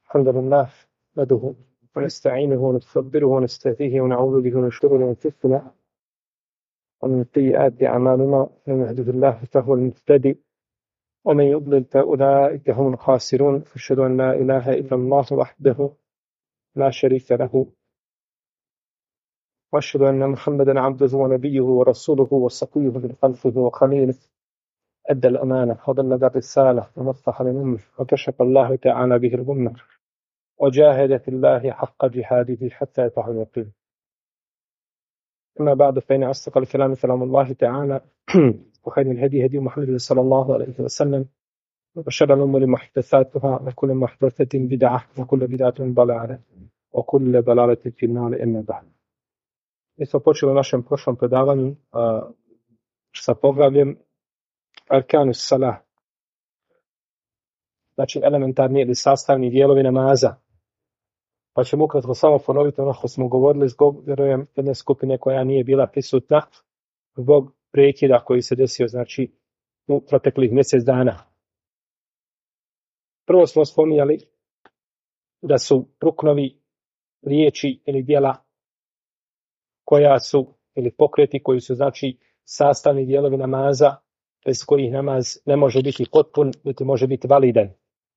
الحمد لله نحمده ونستعينه ونستغفره ونستهديه ونعوذ به من شرور أنفسنا ومن سيئات أعمالنا. من يهده الله فهو المهتدي ومن يضلل فأولئك هم الخاسرون. أشهد أن لا إله إلا الله وحده لا شريك له وأشهد أن محمدا عبده ونبيه ورسوله وصفيه من خلقه وخليله. أدى الأمانة وبلغ الرسالة ونصح للأمة وكشف الله تعالى به الغمة وجاهد في الله حق جهاده حتى أتاه اليقين. أما بعد فإن أصدق الكلام كلام الله تعالى وخير الهدي هدي محمد صلى الله عليه وسلم وشر الأمور محدثاتها وكل محدثة بدعة وكل بدعة ضلالة وكل ضلالة في النار. أما بعد. Mi smo počeli u našem prošlom predavanju sa poglavljem Arkanus Salah, znači elementarni ili sastavni dijelovi namaza. Pa ćemo ukratko samo ponoviti ono što smo govorili zbog, vjerujem, jedne skupine koja nije bila prisutna zbog prekida koji se desio, znači, u proteklih mjesec dana. Prvo smo spominjali da su ruknovi riječi ili djela koja su, ili pokreti koji su, znači, sastavni dijelovi namaza, bez kojih namaz ne može biti potpun, niti može biti validan.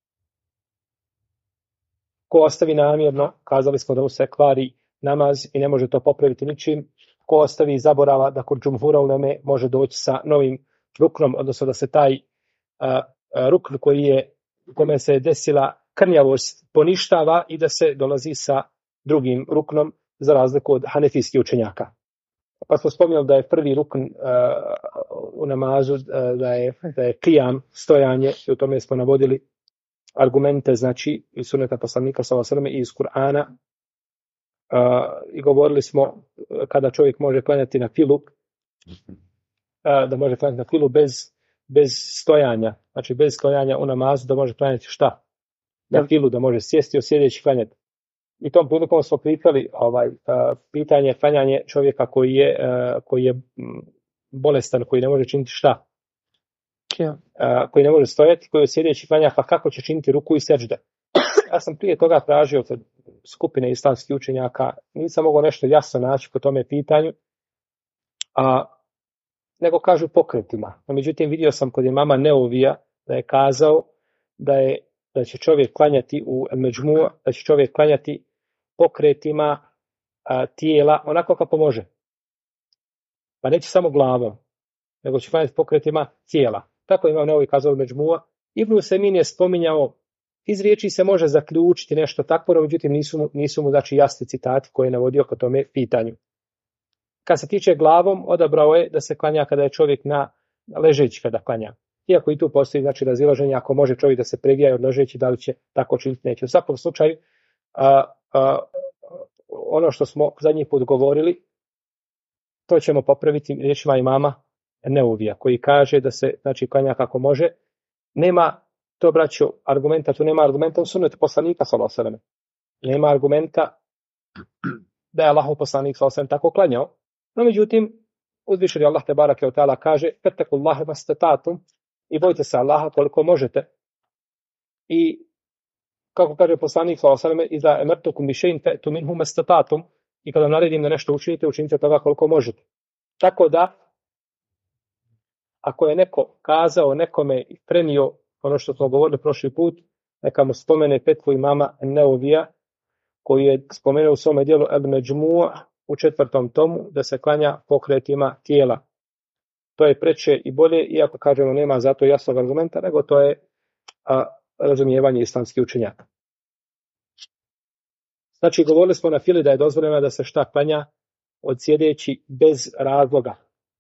Ko ostavi namjerno, kazali smo da mu se kvari namaz i ne može to popraviti ničim. Ko ostavi zaborava da kod džumhura uleme može doći sa novim ruknom, odnosno da se taj rukn koji je, kome se desila krnjavost, poništava i da se dolazi sa drugim ruknom, za razliku od hanefijskih učenjaka. Pa smo spominjali da je prvi rukn u namazu, da je qiyam, stojanje, i u tome smo navodili argumente, znači, iz suneta poslanika sallallahu alejhi ve selleme i iz Kur'ana. I govorili smo kada čovjek može klanjati na filu, da može klanjati na filu bez stojanja, znači bez stojanja u namazu, da može klanjati šta? Na filu, da može sjesti o sjedeći klanjati. I tom prilikom smo pitali pitanje klanjanje čovjeka koji je bolestan, koji ne može činiti šta? Koji ne može stojati, koji je sjedeći klanja, pa kako će činiti ruku i seđde? Ja sam prije toga tražio od skupine islamskih učenjaka, nisam mogao nešto jasno naći po tome pitanju, nego kažu pokretima. No, međutim, vidio sam kod imama Neovija da je kazao da će čovjek klanjati u međmu, da će čovjek klanjati pokretima tijela onako kako može. Pa neće samo glavom, nego će klanjati pokretima tijela. Tako imam Neovi kazao međmua. Ibn Usajmin je spominjao, iz riječi se može zaključiti nešto tako, no međutim nisu mu znači jasni citati koje je navodio kod tome pitanju. Kad se tiče glavom, odabrao je da se klanja kada je čovjek na ležeći kada klanja. Iako i tu postoji znači razilaženje, ako može čovjek da se previja od ležeći, da li će tako činiti, neće. U svakom slučaju, ono što smo zadnji put govorili, to ćemo popraviti riječima imama Neuvija, koji kaže da se znači klanja kako može. Nema to, braćo, argumenta, tu nema argumenta u sunnetu poslanika sallallahu alejhi ve selleme. Nema argumenta da je Allahov poslanik sallallahu alejhi ve sellem tako klanjao. No međutim, uzvišeni Allah te bareke ve taala kaže: "Fattakullaha mastatatum", i bojte se Allaha koliko možete. I kako kaže poslanik sallallahu alejhi ve selleme: "Iza amartukum bi shay'in fa'tu minhu mastatatum", i kada naredim da nešto učinite toga koliko možete. Tako da ako je neko kazao nekome i prenio ono što smo govorili prošli put, neka mu spomene petvu imama Neovija, koji je spomenuo u svome dijelu El Međmu' u 4. tomu da se klanja pokretima tijela. To je preče i bolje, iako kažemo nema za to jasnog argumenta, nego to je razumijevanje islamskih učenjaka. Znači, govorili smo na fili da je dozvoljeno da se šta klanja od sjedeći bez razloga.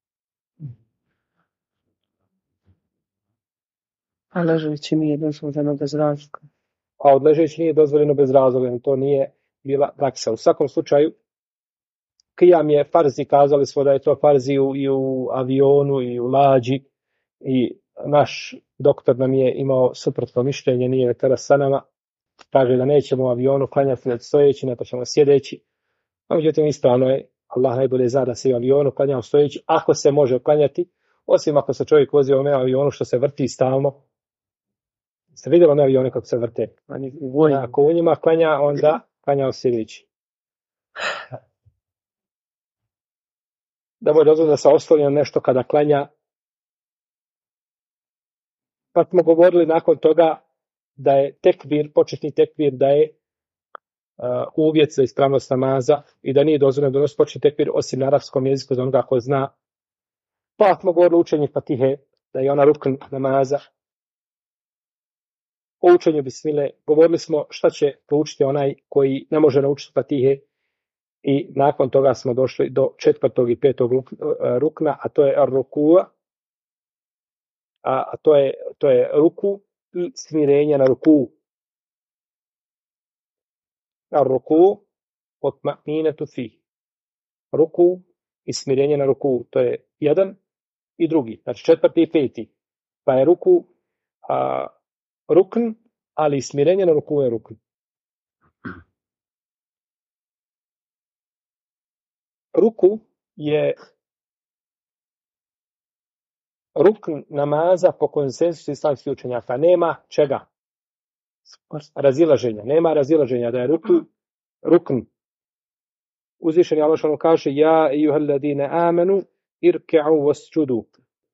A ležeći nije dozvoljeno bez razloga. A od ležeći nije dozvoljeno bez razloga, to nije bila praksa. U svakom slučaju, qiyam je farzi, kazali smo da je to farzi i u avionu i u lađi, i naš doktor nam je imao suprotno mišljenje, nije večeras sa nama, kaže da nećemo u avionu klanjati stojeći, nego ćemo sjedeći. A međutim, ispravno je, Allah najbolje zna da se i u avionu klanja stojeći, ako se može klanjati, osim ako se čovjek vozi u avionu što se vrti stalno, Ste vidjeli one avione kako se vrte? Oni vojni. Ako u njima klanja, onda klanja osjedeći. Da bude dozvoljeno da se osloni na nešto kada klanja. Pa smo govorili nakon toga da je tekbir, početni tekbir, da je uvjet za ispravnost namaza i da nije dozvoljeno donositi početni tekbir osim na arapskom jeziku za onoga ko zna. Pa smo govorili učenje Fatihe, da je ona rukn namaza. O učenju bismile govorili smo šta će poučiti onaj koji ne može naučiti Fatihe i nakon toga smo došli do 4. i 5. rukna, a to je ar-rukua, a to je ruku i smirenje na ruku. Ar-ruku otma'ninetu fih. Ruku i smirenje na ruku, to je jedan i drugi, znači 4. i 5. Pa je ruku rukn, ali smirenje na ruku je rukn. Ruku je rukn namaza po konsensusu islamskih učenjaka. Nema čega? Razilaženja. Nema razilaženja da je rukn. Uzvišeni Allah šano kaže ja ejuhalladine amenu irke'u wasjudu.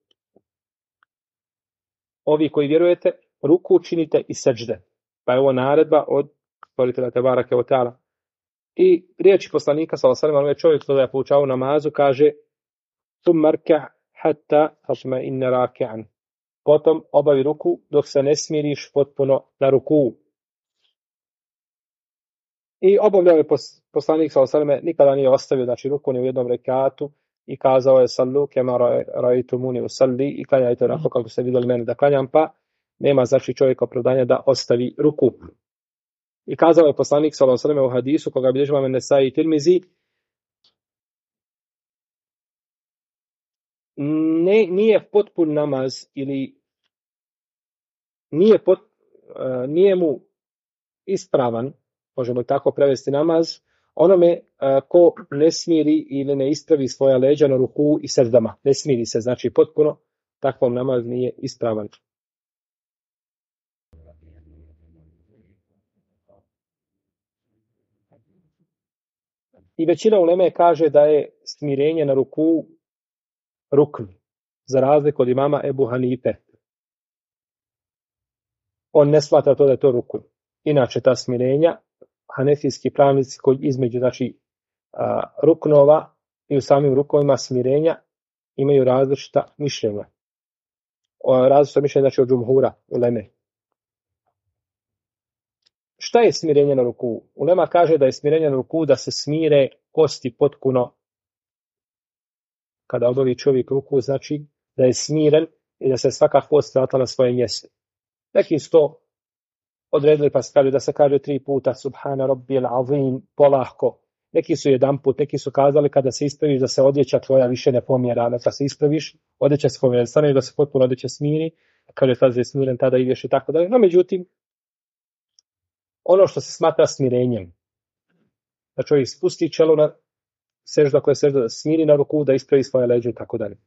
Ovi koji vjerujete, ruku činite i seđde. Pa je ovo naredba od stvoritelja Tebarake wa ta'ala. I riječi poslanika sallallahu alejhi ve sellem, onaj čovjek koji je poučavao namazu kaže thumma rka' hatta tatma'inna raki'an. Potom obavi ruku dok se ne smiriš potpuno na ruku. I obavljao je poslanik sallallahu alejhi ve sellem, nikada nije ostavio znači ruku ni u jednom rekatu i kazao je sallu kema ra'aytumuni usalli, i klanjajte onako kako ste vidjeli mene da klanjam, pa nema znači čovjeka opravdanja da ostavi ruku. I kazao je poslanik sallallahu alejhi ve sellem u hadisu koga bilježi Imam Nesai i Tirmizi, nije potpun namaz ili nije mu ispravan, možemo tako prevesti namaz, onome ko ne smiri ili ne ispravi svoja leđa na ruku i seždama. Ne smiri se, znači potpuno takvom namaz nije ispravan. I većina uleme kaže da je smirenje na ruku rukn, za razliku od imama Ebu Hanife. On ne smatra to da je to rukn. Inače ta smirenja, hanefijski pravnici koji između znači ruknova i u samim rukovima smirenja imaju različita mišljenja. Različita mišljenja znači od džumhura uleme. Šta je smirenje na ruku? Ulema kaže da je smirenje na ruku da se smire kosti potpuno. Kada obavi čovjek ruku, znači da je smiren i da se svaka kost vratila na svoje mjesto. Neki su to odredili pa se kaže da se kaže 3 puta subhana rabbijal azim polahko. Neki su 1 put, neki su kazali kada se ispraviš da se odjeća tvoja više ne pomjera, da se ispraviš, odjeća se pomjera, stane da se potpuno odjeća smiri, kaže tada je smiren, tada ideš i tako dalje. No međutim, ono što se smatra smirenjem, da čovjek spusti čelo na sežda koja sežda, da smiri na ruku, da ispravi svoje leđe i tako dalje.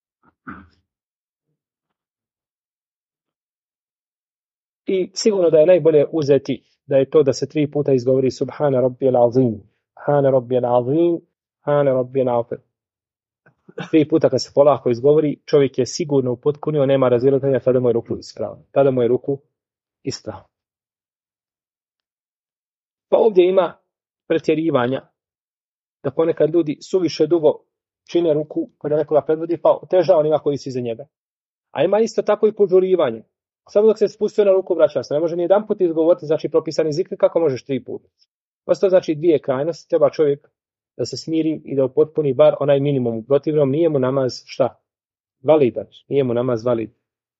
I sigurno da je najbolje uzeti da je to da se 3 puta izgovori subhana rabbijal azim, subhana rabbijal azim, subhana rabbijal azim. 3 puta kad se polako izgovori, čovjek je sigurno upotpunio, nema razilaženja, tada mu je ruku ispravan. Tada mu je ruku ispravan. Pa ovdje ima pretjerivanja da ponekad ljudi suviše dugo čine ruku kada nekoga predvodi, pa oteža onima koji su iza njega. A ima isto tako i požurivanje. Samo dok se spustio na ruku vraća se. Ne može ni jedan put izgovoriti, znači propisani zikri, kako možeš 3 puta. Postoje znači 2 krajnosti, treba čovjek da se smiri i da upotpuni bar onaj minimum. U protivnom nije mu namaz šta? Validan. Nije mu namaz valid.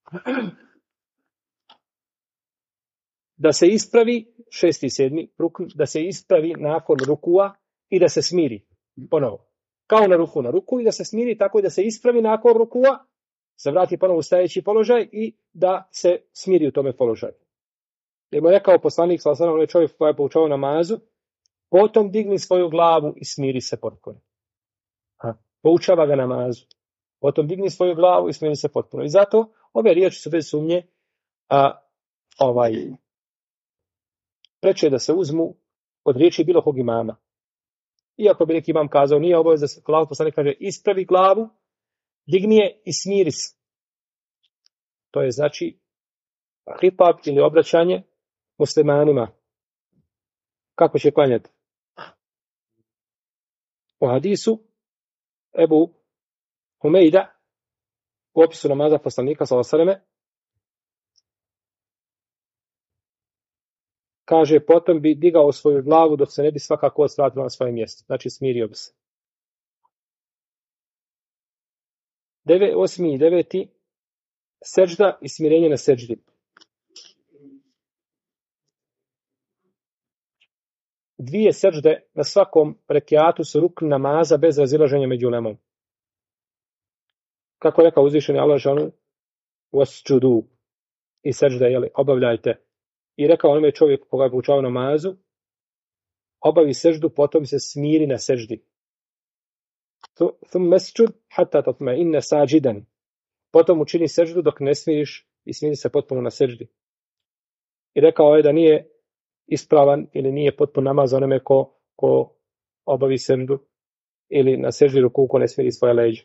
Da se ispravi, 6. i 7. rukn, da se ispravi nakon rukua i da se smiri. Ponovo. Kao na ruku i da se smiri tako i da se ispravi nakon rukua, se vrati ponovo u stajeći položaj i da se smiri u tome položaju. Jer mu je rekao poslanik, sallallahu alejhi čovjek koji je poučavao namazu, potom digni svoju glavu i smiri se potpuno. Poučava ga namazu. Potom digni svoju glavu i smiri se potpuno. I zato ove riječi su bez sumnje preče da se uzmu od riječi bilo kog imama. Iako bi neki imam kazao, nije obavez da se Allahov poslanik kaže ispravi glavu, digni je i smiri se. To je znači hitab ili obraćanje muslimanima. Kako će klanjati? U hadisu Ebu Humejda u opisu namaza poslanika sallallahu alejhi ve selleme kaže, potom bi digao svoju glavu dok se ne bi svaka kost vratila na svoje mjesto. Znači smirio bi se. 8. i 9. Sežda i smirenje na seždi. Dvije sežde na svakom rekiatu su rukn namaza bez razilaženja među ulemom. Kako je rekao uzvišeni Allah džanu wasjudu i sežda, obavljajte. I rekao onome čovjeku koga je poučavao namazu, obavi seždu, potom se smiri na seždi. Thumma mesjud hatta tatma'inna sajidan. Potom učini seždu dok ne smiriš i smiri se potpuno na seždi. I rekao je da nije ispravan ili nije potpuno namaz onome ko obavi seždu ili na seždi ruku ko ne smiri svoje leđe.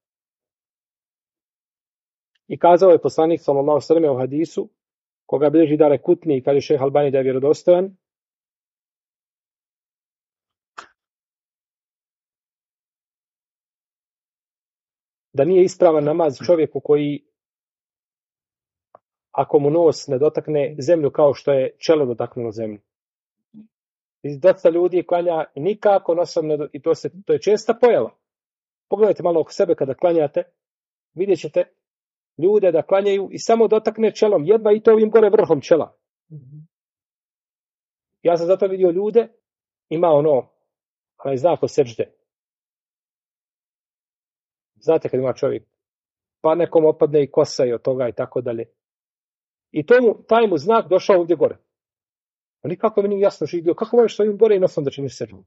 I kazao je poslanik sallallahu alejhi ve selleme u hadisu koga bilježi Darekutni i kaže šejh Albani da je vjerodostojan, da nije ispravan namaz čovjeku koji ako mu nos ne dotakne zemlju kao što je čelo dotaknulo zemlju. I dosta ljudi klanja nikako nosom i to je česta pojava. Pogledajte malo oko sebe kada klanjate, vidjet ćete ljude da klanjaju i samo dotakne čelom, jedva i to ovim gore vrhom čela. Ja sam zato vidio ljude, ima onaj znak od sežde. Znate kad ima čovjek, pa nekom opadne i kosa i od toga i tako dalje. I taj mu znak došao ovdje gore. A nikako mi nije jasno živio, kako možeš svojim gore i nosom da činiš seždu?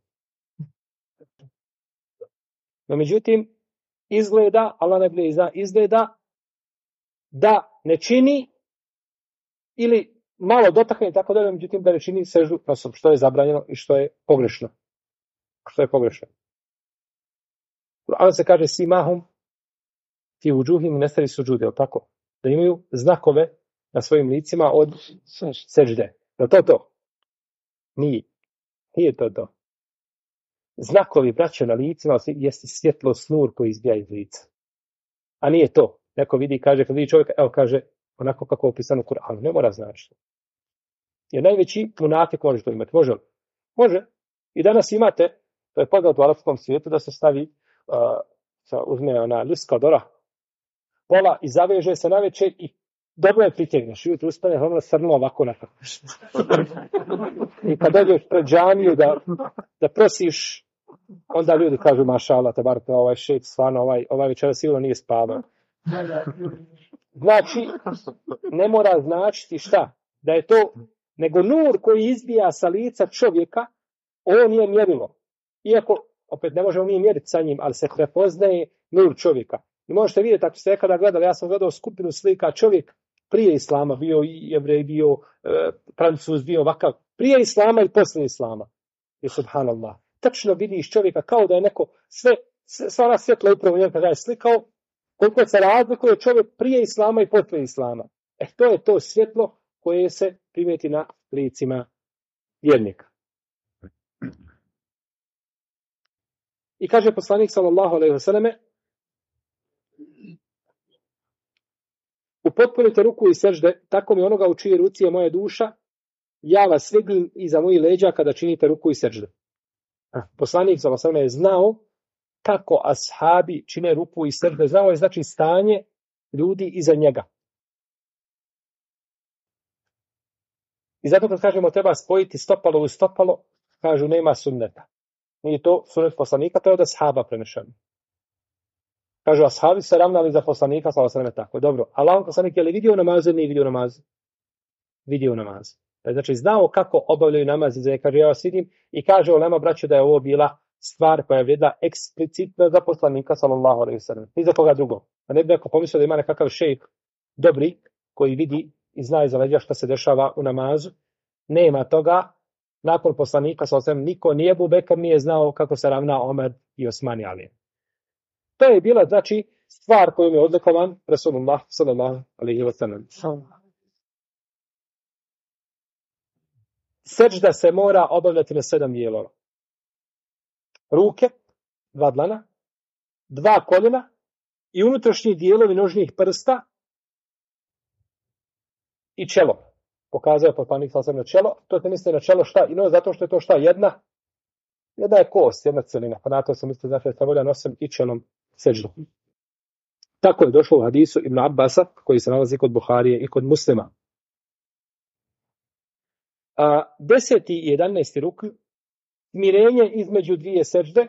No međutim, izgleda, Allah najbolje zna, izgleda da ne čini ili malo dotakne i tako dalje, međutim da ne čini seždu nosom, što je zabranjeno i što je pogrešno. Ali se kaže simahum fi vujuhim nestari suđude, tako? Da imaju znakove na svojim licima od sežde. Da to? Nije to. Znakovi, braćo, na licima jeste svjetlo snur koji izbija iz lica. A nije to. Neko vidi, kaže, kad vidi čovjeka, kaže, onako kako je opisano u Kur'anu. Ne mora značiti. Jer najveći munafik može to imati. Može li? Može. I danas imate, to je poznato u arapskom svijetu, da se stavi, uzme ona ljuska od oraha, pola i zaveže se na večer i dobro je pritegneš. I ujutro ustane, ono srno ovako nakon. I kad dođeš pred džamiju da prosiš, onda ljudi kažu, maša Allah, tabaraka, ovaj šejh, stvarno, ovaj večera sigurno nije spavao. Znači, ne mora značiti šta? Da je to, nego nur koji izbija sa lica čovjeka, on je mjerilo. Iako, opet ne možemo mi mjeriti sa njim, ali se prepoznaje nur čovjeka. I možete vidjeti, ako ste nekada gledali, ja sam gledao skupinu slika, čovjek prije islama, bio i Jevrej, bio Francuz, bio ovakav, prije islama i poslije islama. I subhanallah. Tačno vidiš čovjeka kao da je neko, sva ona svjetla upravo njega kada je slikao, koliko se razlikuje čovjek prije islama i poslije islama. To je to svjetlo koje se primijeti na licima vjernika. I kaže poslanik sallallahu alejhi ve selleme, upotpunite ruku i sežde, tako mi onoga u čijoj ruci je moja duša, ja vas slegnem iza mojih leđa kada činite ruku i sežde. Poslanik sallallahu alejhi ve selleme je znao kako ashabi čine ruku i sežde, znao je znači stanje ljudi iza njega. I zato kad kažemo treba spojiti stopalo u stopalo, kažu nema sunneta. Nije to sunnet poslanika, to je od ashaba prenešeno. Kažu, ashabi se ravnali za poslanika, sallallahu alejhi ve selleme tako. Dobro, Allahov poslanik je li vidio namaz ili nije vidio namaz? Vidio namaz. Znači, znao kako obavljaju namaz. Kaže, ja vas vidim i kaže ulema, braćo, da je ovo bila stvar koja je vrijedila eksplicitno za poslanika, sallallahu alejhi ve selleme. Ni za koga drugog. A ne bi neko pomislio da ima nekakav šejh dobri koji vidi i zna iza leđa šta se dešava u namazu. Nema toga. Nakon poslanika niko nije Ebu Bekr nije znao kako se ravna Omer i Osman i Ali. To je bila, znači, stvar kojom je odlikovan Resulullah sallallahu alejhi ve sellem. Seđda se mora obavljati na 7 dijelova. Ruke, 2 dlana, 2 koljena i unutrašnji dijelovi nožnih prsta i čelo. Pokazao je poslanik sallallahu na čelo. To se misli na čelo šta? I no, zato što je to šta? Jedna je kost, jedna celina. Pa na to se misli, znači, da se volja nosim i čelom seđdu. Tako je došlo u hadisu Ibn Abbasa, koji se nalazi kod Buharije i kod Muslima. 10. i 11. rukn, smirenje između dvije seđde,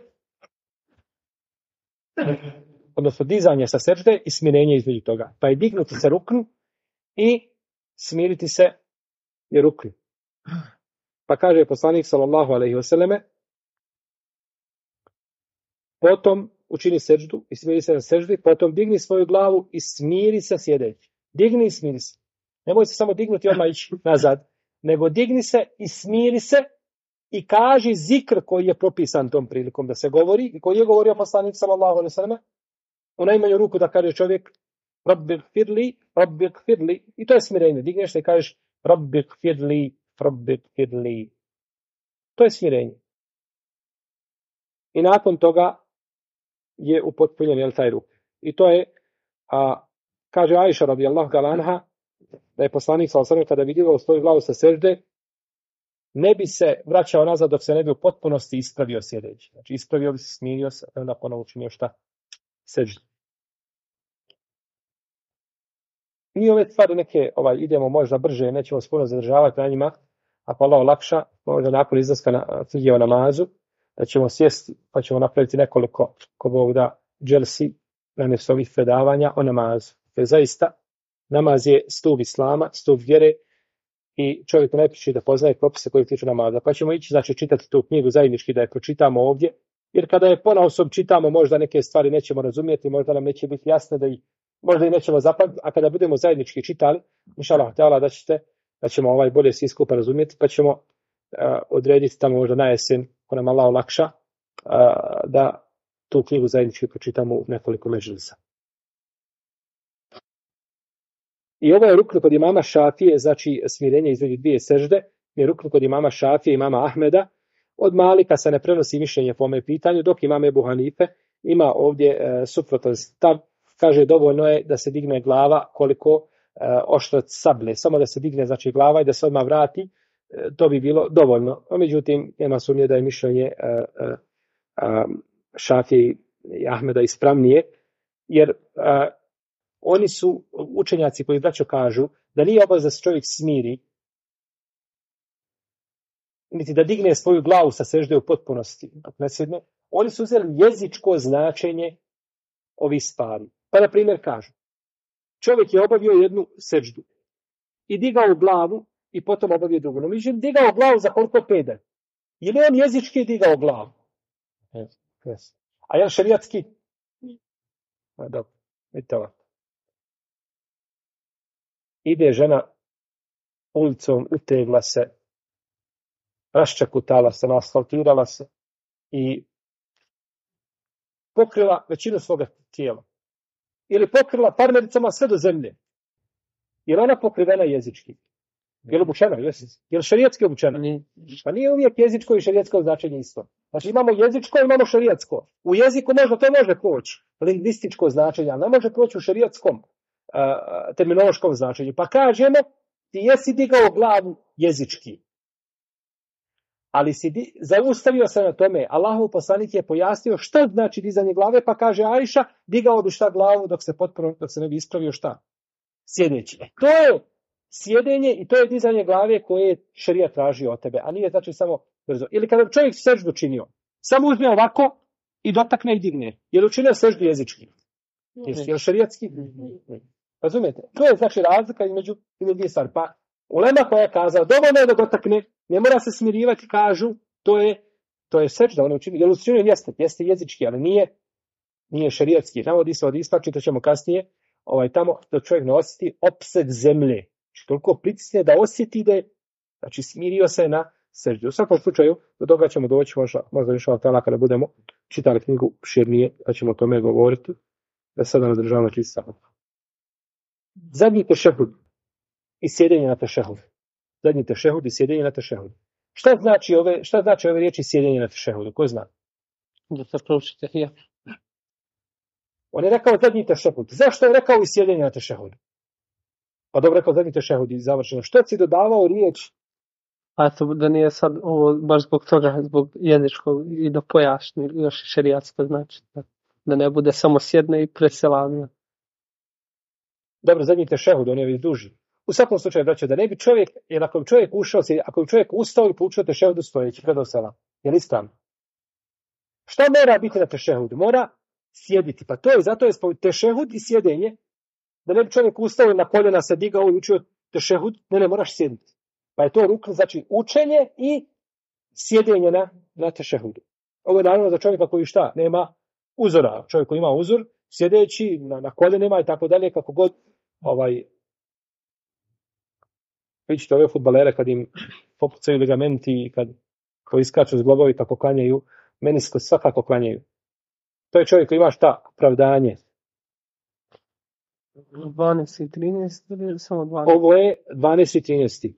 odnosno dizanje sa seđde i smirenje između toga. Pa je dignuti se rukn i smiriti se je rukn. Pa kaže poslanik sallallahu alejhi ve selleme, potom učini seđdu i smiri se na seđdi, potom digni svoju glavu i smiri se sjedeći. Digni i smiri se. Nemoj se samo dignuti odmah ići nazad, nego digni se i smiri se i kaži zikr koji je propisan tom prilikom da se govori i koji je govorio poslanik sallallahu alejhi ve selleme. U najmanju ruku da kaže čovjek Rabbi gfirli, i to je smirenje. Digneš se i kažeš Rabbi gfirli. To je smirenje. I nakon toga je upotpunjen taj ruk. I to je, kaže Ajša radijallahu ta'ala anha, da je poslanik sallallahu alejhi ve sellem kada vidio svoju glavu sa sežde, ne bi se vraćao nazad dok se ne bi u potpunosti ispravio sjedeći. Znači ispravio bi se, smirio se, onda ponovo učinio šta? Seždu. Mi ove stvari neke, idemo možda brže, nećemo se puno zadržavati na njima, ako Allah olakša, možda nakon izlaska na fidjevu namazu, da ćemo sjesti, pa ćemo napraviti nekoliko, ko Bog da, dželsi, namjesto ovih predavanja o namazu. Jer zaista, namaz je stup islama, stup vjere i čovjek najpriči da poznaje propise koji tiču namaza. Pa ćemo ići, znači, čitati tu knjigu zajednički da je pročitamo ovdje, jer kada je ponaosob čitamo, možda neke stvari nećemo razumjeti, možda nam neće biti jasne da ih možda i nećemo zapamtiti, a kada budemo zajednički čitali, inšallah teala da ćemo bolje svi skupa razumjeti, pa ćemo odrediti tamo možda na jesen, ko nam Allah olakša, da tu knjigu zajednički pročitamo u nekoliko medžlisa. I ovo je rukn kod imama Šafije, znači smirenje između dvije sežde, je rukn kod imama Šafije i imama Ahmeda. Od Malika se ne prenosi mišljenje po ome pitanju, dok imam Ebu Hanife ima ovdje suprotan stav. Kaže, dovoljno je da se digne glava koliko oštrac sablje. Samo da se digne, znači, glava i da se odmah vrati, to bi bilo dovoljno. Međutim, nema sumnje da je mišljenje Šafije i Ahmeda ispravnije, jer oni su učenjaci koji braćo kažu da nije obaveza da se čovjek smiri, niti da digne svoju glavu sa sežde u potpunosti. Oni su uzeli jezičko značenje ovih stvari. Pa, na primjer, kažu, čovjek je obavio jednu seždu i digao glavu i potom obavio drugu. No, mi je digao glavu za koliko peder? Je li on jezički digao glavu? Yes. A je li šerijatski? Dobro, vidite ovako. Ide žena ulicom, utegla se, raščakutala se, asfaltirala se i pokrila većinu svoga tijela. Ili pokrila parmericama sve do zemlje. Je li ona pokrivena jezički? Je li obučena? Je li šerijatski obučena? Pa nije uvijek jezičko i šerijatsko značenje isto. Znači imamo jezičko i imamo šerijatsko. U jeziku možda to može proći lingvističko značenje, ali ne može proći u šerijatskom terminološkom značenju. Pa kažemo, ti jesi digao glavu jezički. Ali zaustavio se na tome. Allahov poslanik je pojasnio šta znači dizanje glave, pa kaže Ajša, digao bi šta glavu dok se ne bi ispravio šta? Sjedeći. To je sjedenje i to je dizanje glave koje je šerijat tražio od tebe, a nije znači samo brzo. Ili kada čovjek seždu činio, samo uzme ovako i dotakne i digne. Je li učinio seždu jezički? Je li šerijatski? Razumijete? To je znači razlika između dvije stvari. Pa ulema koja je kazala, dovoljno je da dotakne, ne mora se smirivati, kažu, to je sežda, on je učinio. Je li učinio? Jeste jezički, ali nije šerijatski. Navodi se od ispači, to ćemo kasnije, tamo da čovjek ne osjeti opseg zemlje. Toliko pritisne da osjeti da je, znači smirio se na seždu. U svakom slučaju, do toga ćemo doći možda inšallah ta'ala kada budemo čitali knjigu širnije, da ćemo o tome govoriti. Da sada nadržavamo čisto samo. Zadnji tešehud i sjedenje na tešehud. Zadnji tešehud i sjedenje na tešehud. Šta znači ove riječi sjedenje na tešehudu? Ko zna? Da se prouči tehijat. On je rekao zadnji tešehud. Zašto je rekao i sjedenje na tešehudu? Pa dobro rekao zadnji tešehud i završeno. Što si dodavao riječ? A to da nije sad ovo baš zbog toga, zbog jezičkog i da pojasni još šerijatsko znači. Da ne bude samo sjedne i preselavanje. Dobro, zadnji tešehud, on je već duži. U svakom slučaju, braćo, da ne bi čovjek, jer ako bi čovjek ušao, ako bi čovjek ustao i poučio tešehudu stojeći, predao selam, je li ispravno? Šta mora biti na tešehudu? Mora sjediti. Pa to je, zato je tešehud i sjedenje, da ne bi čovjek ustao i na koljena se digao i učio tešehud, ne, moraš sjediti. Pa je to rukn, znači učenje i sjedenje na tešehudu. Ovo je naravno za čovjeka koji šta? Nema uzora. Čovjek koji ima uzor, sjedeći na koljenima i tako dalje, kako god vidite ove fudbalere kad im popucaju ligamenti i kad iskaču zglobovi kako klanjaju, menisko svakako klanjaju. To je čovjek koji ima šta? Opravdanje. 12 i 13 ili samo 12? Ovo je 12 i 13.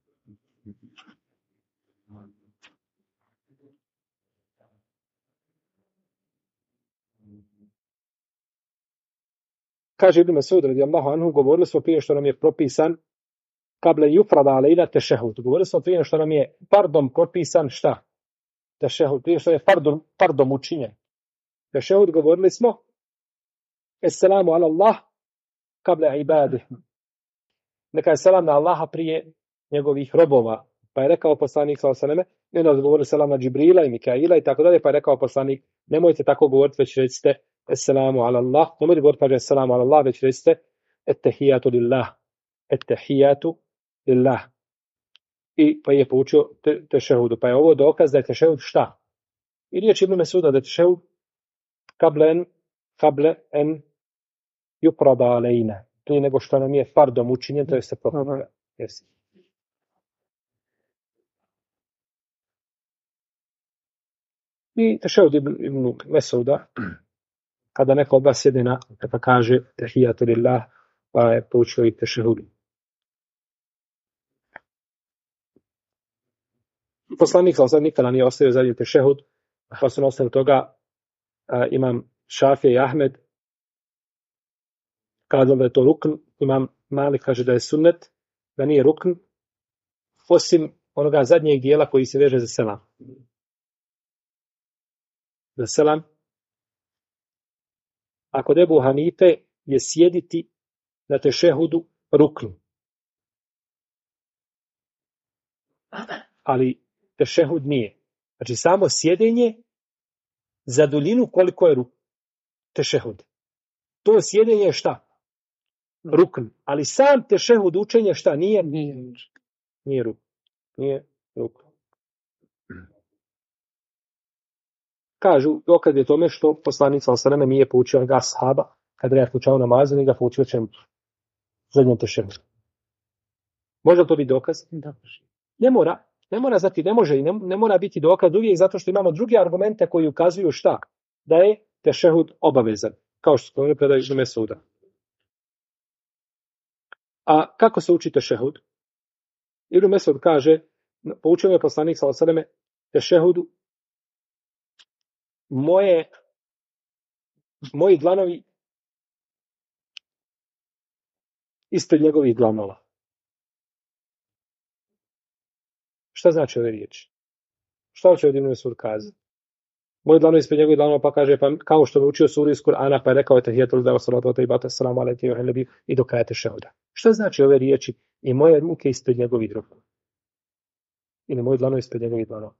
Kaže Ibn Mas'ud radijallahu anhu, govorili smo prije što nam je propisan kable yufrada alejna tešehud. Govorili smo prije što nam je fardom propisan šta? Tešehud. Prije što je fardom učinjen. Tešehud govorili smo Esselamu ala Allah kable ibadih. Neka je selam na Allaha prije njegovih robova. Pa je rekao poslanik sallallahu alejhi ve selleme, ne nas govori selam na Džibrila i Mikaila i tako dalje, pa je rekao poslanik, nemojte tako govoriti, već recite Esselamu ala Allah. Nemojte govoriti kaže Esselamu ala Allah, već recite Ettehijatu lillah. Ettehijatu lillah. I pa je poučio tešehudu. Pa je ovo dokaz da je tešehud šta? I riječ Ibn Mesuda da je tešehud kable en yuprada alejna. Prije nego što nam je fardom učinjen, to je se propisa. Jesi. I tešehud Ibn Mesuda, kada neko od vas sjede kada kaže tehijatu lillah, pa je poučio i tešehudu. Poslanik sallallahu nikada nije ostavio zadnji tešehud, pa su na osnovu toga imam Šafija i Ahmed kazali da je to rukn, imam Malik kaže da je sunnet, da nije rukn, osim onoga zadnjeg dijela koji se veže za selam. Za selam. A kod Ebu Hanife je sjediti na tešehudu rukn. Ali tešehud nije. Znači samo sjedenje za duljinu koliko je tešehud. To sjedenje je šta? Rukn. Ali sam tešehud učenje šta? Nije rukn. Nije rukn. Kažu, dokaz je tome što poslanik sallallahu alejhi ve sellem nije poučio ga ashaba kad je poučao namaz, nego ga poučio čemu? Zadnjem tešehudu. Može to biti dokaz? Da. Ne mora znati, ne može i ne mora biti dokaz uvijek zato što imamo druge argumente koji ukazuju šta? Da je tešehud obavezan. Kao što smo predali Ibn Mesuda. A kako se uči tešehud? Ibn Mesud kaže, poučio je poslanik sallallahu alejhi ve sellem tešehudu moji dlanovi ispred njegovih dlanova. Šta znači ove riječi? Šta će Ibn Mesud kazati? Moji dlanovi ispred njegovih dlanova, pa kaže, pa kao što me učio suru iz Kur'ana, pa je rekao tehijatu lillahi wa salatu wa tayyibatu assalamu alejke eyyuhan nabi i do kraja tešehuda. Šta znači ove riječi? I moje ruke ispred njegovih ruku. Ili moji dlanovi ispred njegovih dlanova.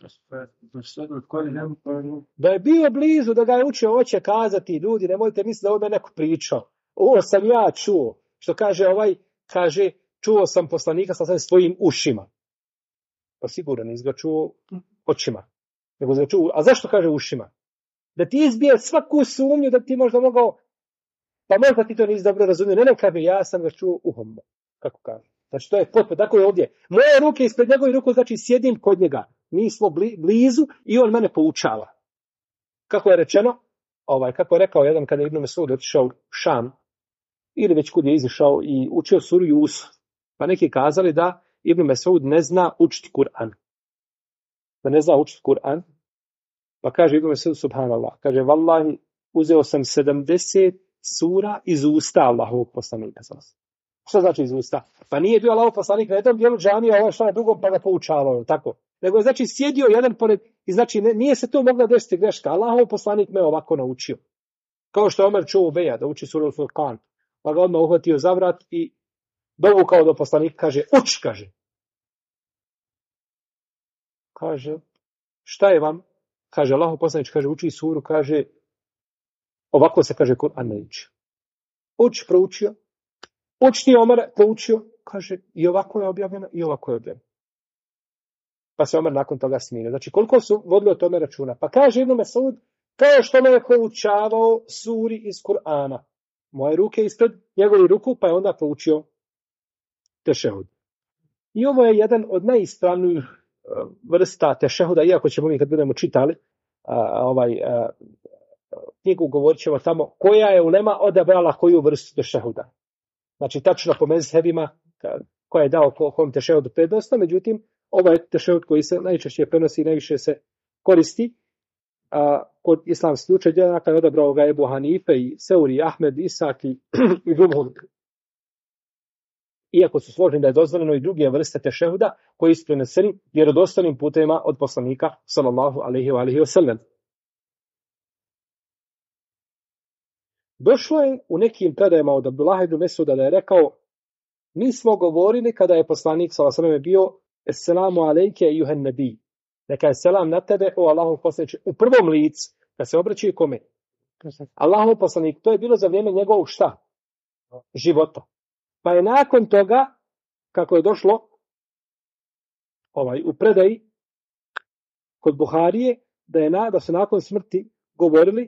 Da je bio blizu, da ga je učio, hoće kazati, ljudi, nemojte misliti da ovo me neko pričao. Ovo sam ja čuo. Što kaže, čuo sam poslanika sa svojim ušima. Pa sigurno nis ga čuo očima. Nego ga čuo, a zašto kaže ušima? Da ti izbije svaku sumnju da ti možda mogao, pa možda ti to nisi dobro razumio. Ne kaže, ja sam ga čuo uhom. Kako kaže? Znači to je potpuno, tako je ovdje. Moje ruke ispred njegove ruku, znači sjedim kod njega. Mi smo blizu i on mene poučava. Kako je rečeno, kako je rekao jedan kada je Ibn Mesud otišao u Šam, ili već kud je izišao i učio suru Jusuf. Pa neki kazali da Ibn Mesud ne zna učiti Kur'an. Da ne zna učiti Kur'an. Pa kaže Ibn Mesud, subhanallah, kaže, vallahi, uzeo sam 70 sura iz usta Allahovog poslanika. Što znači iz usta? Pa nije bio Allahov poslanik na jednom dijelu džamija, ovo što je drugom pa ga poučavao, tako. Nego je znači sjedio jedan pored, i znači nije se to mogla desiti greška. Allahov poslanik me ovako naučio. Kao što je Omer čuo Ubeja da uči suru Furqan. Pa ga odmah uhvatio za vrat i dovukao do poslanika, kaže, uči, kaže. Kaže, šta je vam? Kaže, Allahov poslanik, kaže, uči suru, kaže, ovako se, kaže, Kur'an ne uči. Uči, proučio. Učni Omer proučio, kaže, i ovako je objavljeno, i ovako je objavljeno. Pa se Omer nakon toga smirio. Znači, koliko su vodili o tome računa? Pa kaže Ibn Mesud, kao što me je poučavao suri iz Kur'ana. Moje ruke ispred njegovu ruku, pa je onda proučio tešehud. I ovo je jedan od najispravnijih vrsta tešehuda, iako ćemo mi kad budemo čitali knjigu, govorit ćemo tamo koja je ulema odabrala koju vrstu tešehuda. Znači, tačno po mezhebima koja je dao kom tešehudu prednosno, međutim, ovo je tešehud koji se najčešće prenosi i najviše se koristi. Kod islamskih učenjaka je odabrao ga Ebu Hanife i Seuri, Ahmed, Isak i Džumhur. Iako su složeni da je dozvoljeno i druge vrste tešehuda koji su preneseni vjerodostojnim putevima od poslanika sallallahu alejhi ve sellem. Došlo je u nekim predajama od Abdullah ibn Mesuda da je rekao, mi smo govorili kada je poslanik sallallahu alejhi ve sellem bio Esselamu alejke ejuhen nebi. Neka je selam na tebe, o Allahov poslaniče, u prvom licu, kad se obraćaju kome? Allahov poslanik, to je bilo za vrijeme njegovog šta? Života. Pa je nakon toga, kako je došlo u predaji kod Buharije, da su nakon smrti govorili,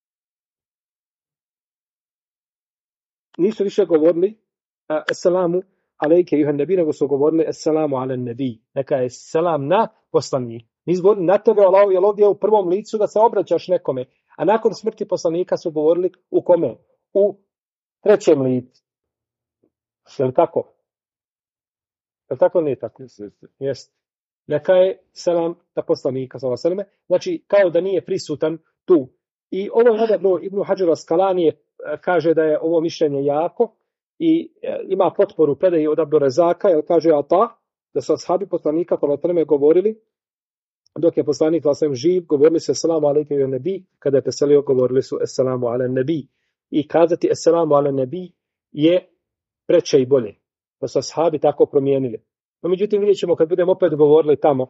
nisu više govorili Esselamu alejke ejuhen nebi, nego su govorili Esselamu alen nebi. Neka je selam na poslanik. Nisu govorili na tebe, Allah, jer ovdje je u prvom licu da se obraćaš nekome. A nakon smrti poslanika su govorili u kome? U trećem licu. Je li tako? Je li tako? Nije tako. Jest. Neka je selam na poslanika. Znači, kao da nije prisutan tu. I ovo je nadabno Ibn Hadžar Askalani kaže da je ovo mišljenje jako i ima potporu predaji od Abdu Rezaka, jer kaže da su ashabi poslanika govorili, dok je poslanik živ, govorili su Esselamu alejke ejuhen nebi, kada je preselio, govorili su Esselamu alen nebi. I kazati Esselamu alen nebi je preče i bolje. Da su ashabi tako promijenili. No, međutim, vidjet ćemo kad budemo opet govorili tamo,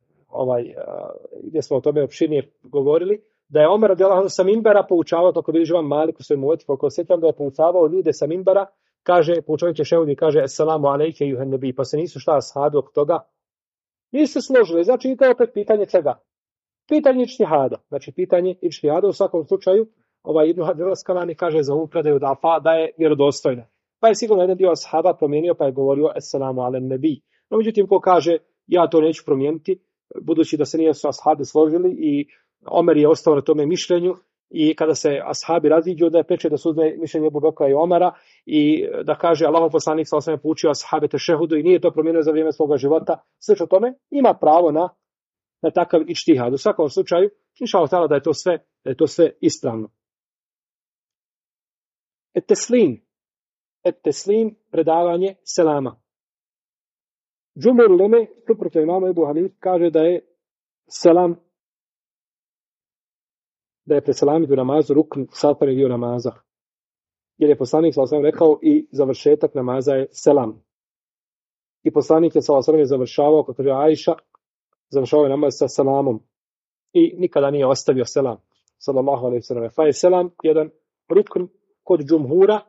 gdje smo o tome opširnije govorili, da je Omer radijallahu anhu sa minbera poučavao, kako bilježi Imam Malik u svojim uvjeti, koliko sjećam da je poučavao ljude sa minbera, kaže, poučavajući tešehud i kaže Esselamu alejke ejuhen nebi, pa se nisu šta ashabi oko toga nisu složili. Znači, i to je opet pitanje čega? Pitanje ičtihada. Znači, pitanje ičtihada u svakom slučaju, Ibn Hadžar Askalani kaže za ovu predaju da je vjerodostojna. Pa je sigurno jedan dio ashaba promijenio, pa je govorio Esselamu alen nebi. No, međutim, ko kaže, ja to neću promijeniti, budući da se nije su ashabi složili i Omer je ostao na tome mišljenju, i kada se ashabi raziđu, da je preče da se uzme mišljenje Ebu Bekra i Omara i da kaže Allahov poslanik sallallahu alejhi ve sellem poučio ashabe tešehudu i nije to promijenio za vrijeme svoga života. Sve o tome ima pravo na takav ičtihad. U svakom slučaju, inshallah ta'ala da je to sve ispravno. Et-teslim, predavanje selama. Džumhur uleme, suprotno imamu Ebu Hanife, kaže da je selam, da je preselamiti u namazu rukn, sastavni dio namaza. Jer je poslanik sallallahu alejhi ve sellem rekao i završetak namaza je selam. I poslanik je sallallahu alejhi ve sellem završavao, kako kaže Ajša, završavao je namaz sa selamom. I nikada nije ostavio selam. Sallallahu alejhi ve sellem. Pa je selam jedan rukn kod džumhura,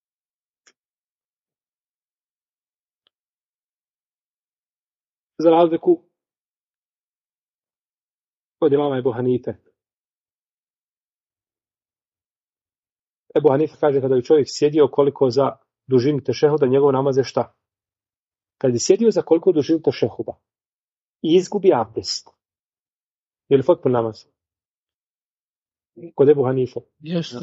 za razliku od imama Ebu Hanife. Ebu Hanife kaže kada je čovjek sjedio koliko za dužinu tešehuda, njegov namaz je šta? kad je sjedio za koliko dužinu tešehuda i izgubi abdest, je li potpun namaz? Kod Ebu Hanife. Jeste.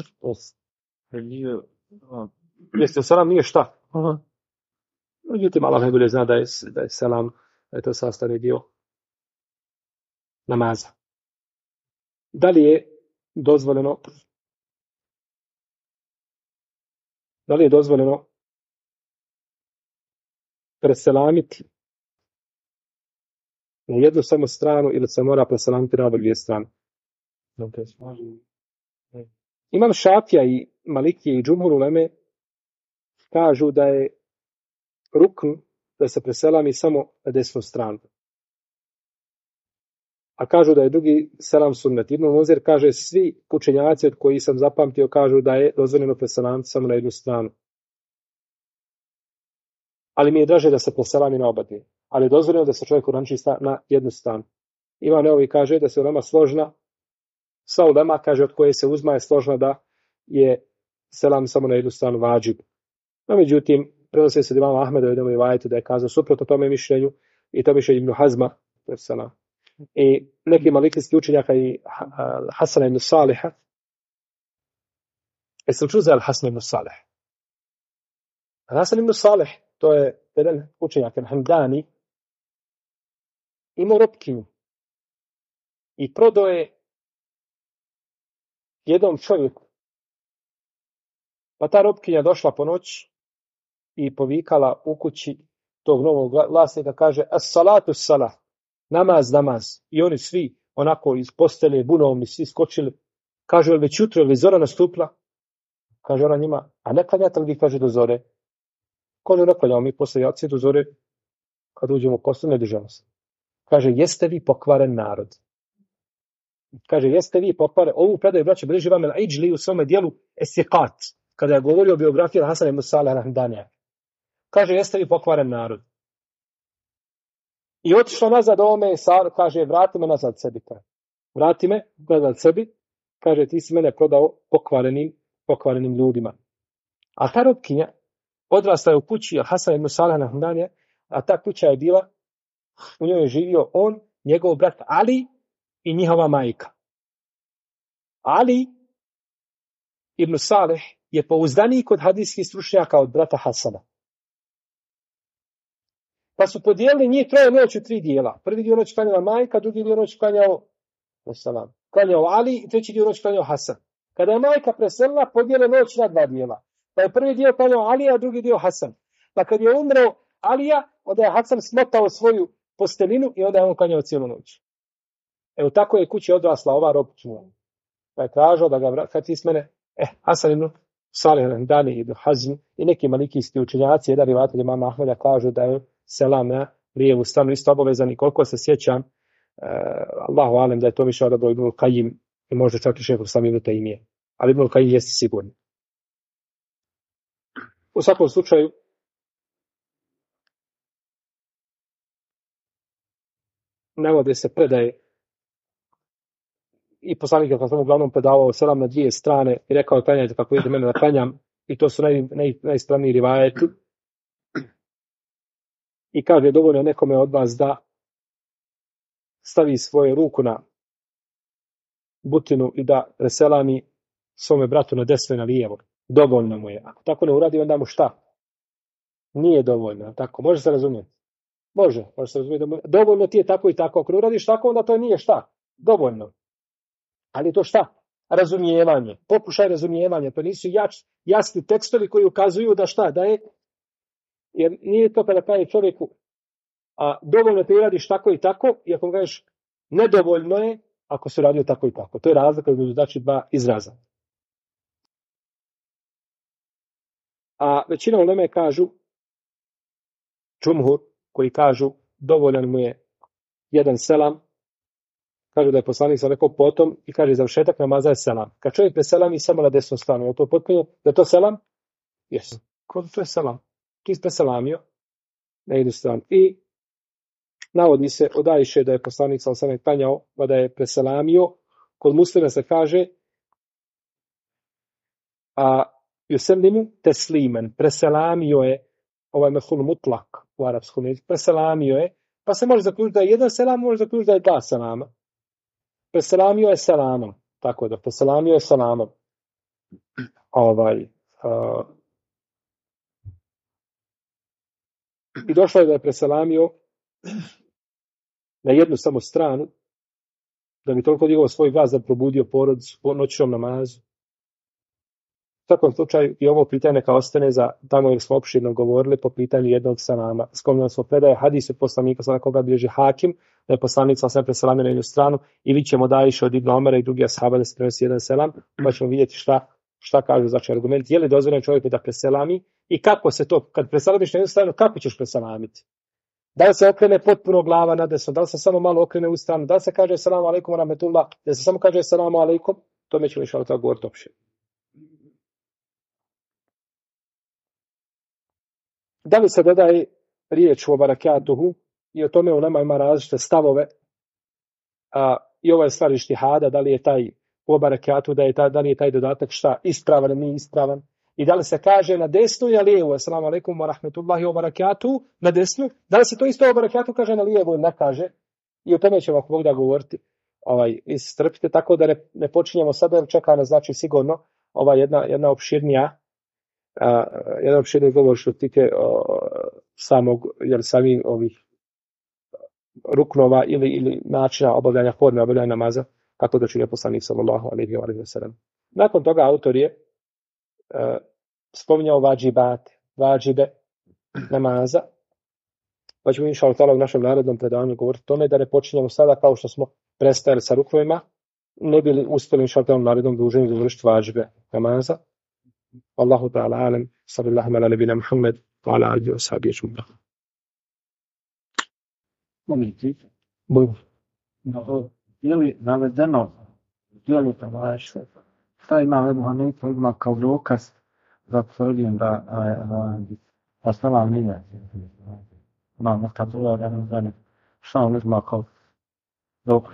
Jeste, selam nije šta? Aha. Međutim, Allah najbolje zna da je selam, da je to sastavni dio namaza. Da li je dozvoljeno preselamiti na jednu samo stranu ili se mora preselamiti na obje strane? Imam Šafija i Malikije i Džumhur uleme kažu da je rukn da se preselami samo na desnu stranu. A kažu da je drugi selam sunnet. Ibn Munzir kaže svi učenjaci od koji sam zapamtio kažu da je dozvoljeno preselamiti samo na jednu stranu. Ali mi je draže da se preselami na oba dvije. Ali je dozvoljeno da se čovjek uranči na jednu stranu. Imam Neovi kaže da se ulema složna, sva ulema kaže od koje se uzma je složna da je selam samo na jednu stranu vađib. No međutim, prenosi se od imama Ahmeda u jednom rivajetu da je kazao suprotno tome mišljenju i to mišljenje Ibn Hazma, to je selam. I neki malikijski učenjaka i Hasana ibn Saliha. Jesi li čuo za Hasan ibn Salih? Hasan ibn Salih, to je jedan učenjak Hamdani, imao robkinju i prodao je jednom čovjeku. Pa ta robkinja došla po noć i povikala u kući tog novog vlasnika, kaže as-salatu as-salah, namaz, namaz. I oni svi onako iz postelje, bunovni, svi skočili. Kaže, već jutro, već zora nastupila? Kaže ona njima, a ne klanjate li vi, kaže, do zore? Ko ne klanjamo mi posle jacije do zore? Kad uđemo u poslu, ne držamo se. Kaže, jeste vi pokvaren narod? Kaže, jeste vi pokvaren? Ovu predaju, braće, bliži vam el-Iđli u svome dijelu Esiqat, kada je govorio o biografiji Hasana ibn Salih al-Hamdanija. Kaže, jeste vi pokvaren narod? I otišla nazad ovome, kaže, vrati me nazad sebi. Vrati me nazad sebi. Kaže, ti si mene prodao pokvarenim ljudima. A ta robkinja odrasla je u kući Hasan ibn Salih al-Hamdanija, a ta kuća je bila, u njoj je živio on, njegov brat Ali i njihova majka. Ali ibn Salih je pouzdaniji kod hadijskih stručnjaka od brata Hasana. Pa su podijelili njih troje noć u 3 dijela. Prvi dio noć klanjala majka, drugi dio noć klanjao Ali i treći dio noć klanjao Hasan. Kada je majka preselila, podijele noć na 2 dijela. Pa je prvi dio klanjao Ali, a drugi dio Hasan. Pa kad je umro Alija, onda je Hasan smotao svoju postelinu i onda je on klanjao cijelu noć. Evo tako je kući odrasla ova robkinja. Pa je tražio da ga kad ti s mene, Hasan ibn Salih al-Hamdani ibn Hazm i neki malikijski učenjaci, jedan rivatelj imama Ahmeda kažu da je selam na lijevu stranu isto obavezan i koliko se sjećam, Allahu alem da je to mišao dobro Ibn Kajim i možda čak i šejh Islam Ibn Tejmije. Ali Ibn Kajim jeste sigurno. U svakom slučaju, navode se predaje i poslanik je sam uglavnom predavao selam na 2 strane i rekao klanjajte kako vidite mene da klanjam i to su najispravniji rivajeti. I kaže dovoljno nekome od vas da stavi svoju ruku na butinu i da preselami svome bratu na desno i na lijevo. Dovoljno mu je. Ako tako ne uradi, onda mu šta? Nije dovoljno. Tako, može se razumjeti. Može se razumjeti. Dovoljno ti je tako i tako. Ako ne uradiš tako, onda to nije šta? Dovoljno. Ali to šta? Razumijevanje. Pokušaj razumijevanja. To nisu jasni tekstovi koji ukazuju da šta? Da je, jer nije to kada kaže čovjeku a dovoljno ti uradiš tako i tako, i ako mu kažeš nedovoljno je ako se radio tako i tako. To je razlika između znači 2 izraza. A većina uleme kažu, džumhur, koji kažu dovoljan mu je jedan selam, kažu da je poslanik sam rekao potom i kaže završetak namaza je selam. Kad čovjek preselami samo na desnu stranu, je to potpuno, da je to selam? Yes. To je selam. Ti si preselamio na jednu stranu. I navodi se od Ajše da je poslanik sam klanjao, da je preselamio. Kod Muslima se kaže a Yusellimu teslimen, preselamio je ovaj mehul mutlak, u arapskom jeziku. Preselamio je, pa se može zaključiti da je jedan selam, može zaključiti da je dva selama. Preselamio je selamom, tako da, preselamio je selamom. I došlo je da je preselamio na jednu samo stranu, da bi toliko digao svoj glas da probudio porodicu po noćnom namazu. U svakom slučaju i ovo pitanje neka ostane za tamo jer smo opširno govorili po pitanju jednog selama. Spominjali smo predaje hadis od poslanika sa koga bilježi Hakim, da je poslanik sa preselamio na jednu stranu i vi ćemo da iš od Ibn Omara i drugi ashaba da se prenosi jedan selam, pa ćemo vidjeti šta kažu znači argument. Je li dozvoljeno čovjeku da preselami i kako se to, kad preselamiš na jednu stranu, kako ćeš preselamiti? Da li se okrene potpuno glava na desno, da li se samo malo okrene u stranu, da li se kaže selamu alaikum wa rahmetullah, da se samo kaže selamu alaikum, to mi ćemo inšallah tako govoriti opšte. Da li se dodaje riječ o barakatuhu i o tome ulema ima različite stavove, i ovo je stvar ištihada, da li je taj o barakatuhu, da li je taj dodatak šta ispravan ili nije ispravan. I da li se kaže na desnu ili lijevu, assalamu alaikum wa rahmetullahi wa barakatuhu, na desnu, da li se to isto o barakatuhu kaže na lijevu ili ne kaže, i o tome ćemo ako Bog da govoriti, istrpite, tako da ne počinjemo sada, jer čeka nas znači sigurno jedna opširnija, jedan opširni govor što tike samog, jer sami ovih ruknova ili načina obavljanja forme, obavljanja namaza, kako da čini poslanik sallallahu alejhi ve sellem. Nakon toga autor je spominjao vađibe namaza, pa ćemo inša Allah u našem narodnom predavanju govoriti tome da ne počinjemo sada kao što smo prestajali sa ruknovima, ne bili uspjeli inša Allah u narodnom duženju završiti vađibe namaza. Allahu ta'ala alam, sallallahu ala nebina Muhammed, wa ala alihi wa sahbihi ajma'in. Momenti, je li navedeno dijelu tavaštva? Šta ima Ebu Hanifa ima kao dokaz za tvrdim da selam nije? Neka bila da šta on uzma kao dokaz?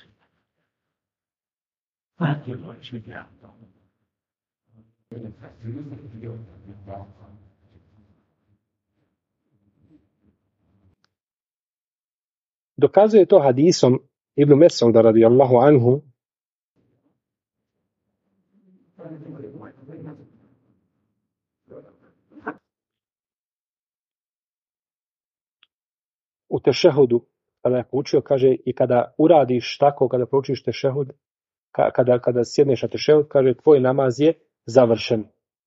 Dokazuje to hadisom Ibn Mes'uda radijallahu anhu, u tešehudu, kada je poučio, kaže, i kada uradiš tako, kada proučiš tešehud, kada sjedneš na tešehud, kaže, tvoj namaz je završen.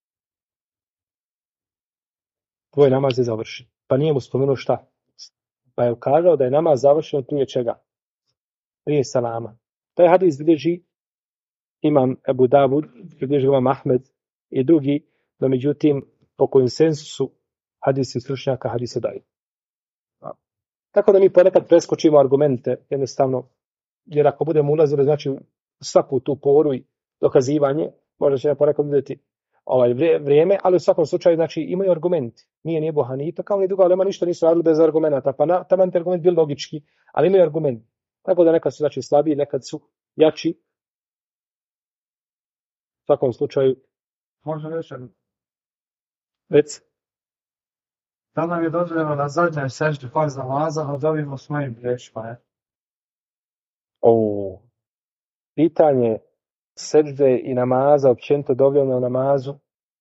Tvoj namaz je završen. Pa nije mu spomenuo šta. Pa je ukazao da je namaz završen prije čega? Prije salama. Taj hadis bilježi imam Ebu Davud, bilježi imam Ahmed i drugi, no međutim, po konsensusu hadisi stručnjaka hadise daju. Tako da mi ponekad preskočimo argumente, jednostavno, jer ako budemo ulazili, znači svaku tu poru i dokazivanje, možda će ponekad vidjeti vrijeme, ali u svakom slučaju, znači, imaju argumenti. Nije Ebu Hanifa, kao ni druga ulema, ništa nisu radili bez argumenta, pa taman argument bil logički, ali imaju argumenti. Tako da nekad su, znači, slabiji, nekad su jači. U svakom slučaju. Možda reći. Reci. Da nam je dozvoljeno na zadnjoj seždi farz namaza, a dobimo s mojim grešima, je? Pitanje sežde i namaza, općenito dovljeno namazu,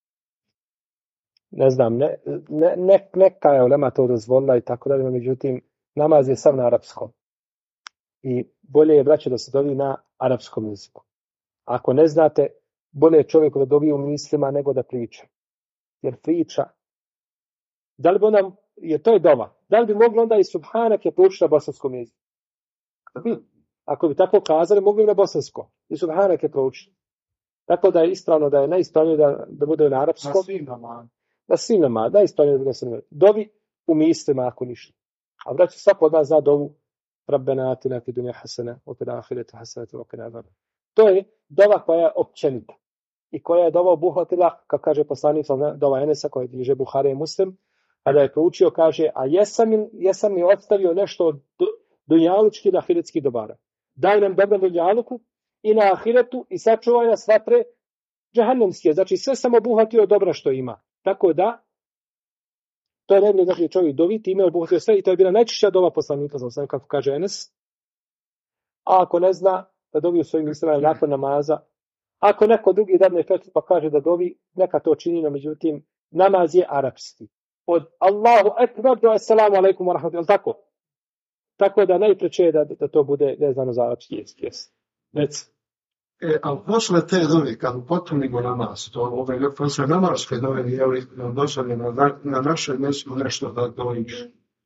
ne znam, neka je ulema to dozvolila i tako dalje, međutim, namaz je sam na arapskom. I bolje je, braće, da se dovi na arapskom jeziku. Ako ne znate, bolje je čovjeku da dovi u mislima nego da priča. Jer priča, da li bi onda, jer to je dova, da li bi moglo onda i subhanake proučiti na bosanskom jeziku? Ako bi tako kazali, mogli bi na bosansko. I subhanake proučiti. Tako da je ispravno, da je najispravnije da bude na arapskom. Na svim nama, najispravnije da se ne dovi u mislima ako ništa. A braći, svako od nas zna dovu Rabbena atina fid dunya hasana wa fil akhirati hasanatan wa qina adhaban. To je dova koja je općenita i koja je dova obuhvatila, kako kaže poslanik dova Enesa koja je Buhari i Muslim, kada je proučio, kaže, a jesam mi ostavio nešto od dunjalučkih i ahiretskih dobara. Daj nam dobro dunjaluku i na ahiretu i sačuvaj nas vatre džehennemske. Znači sve sam obuhvatio dobra što ima. Tako da To je najbolje znači čovjek dovi, time obuhvatio sve i to je bila najčešća dova poslanika, sam kako kaže Enes. A ako ne zna, da dovi u svojim mislima nakon namaza. Ako neko drugi dadne fetvu pa kaže da dovi, neka to čini, no međutim, namaz je arapski. Od Allahu ekber do assalamu alaikum wa rahmatullahi, tako? Tako da najpreče je da to bude vezano za arapski jezik. Yes. Ali posle te dove, kad upotpunimo namaz, to posle namaske dove je dozvoljeno na našoj mjestu nešto da doviš.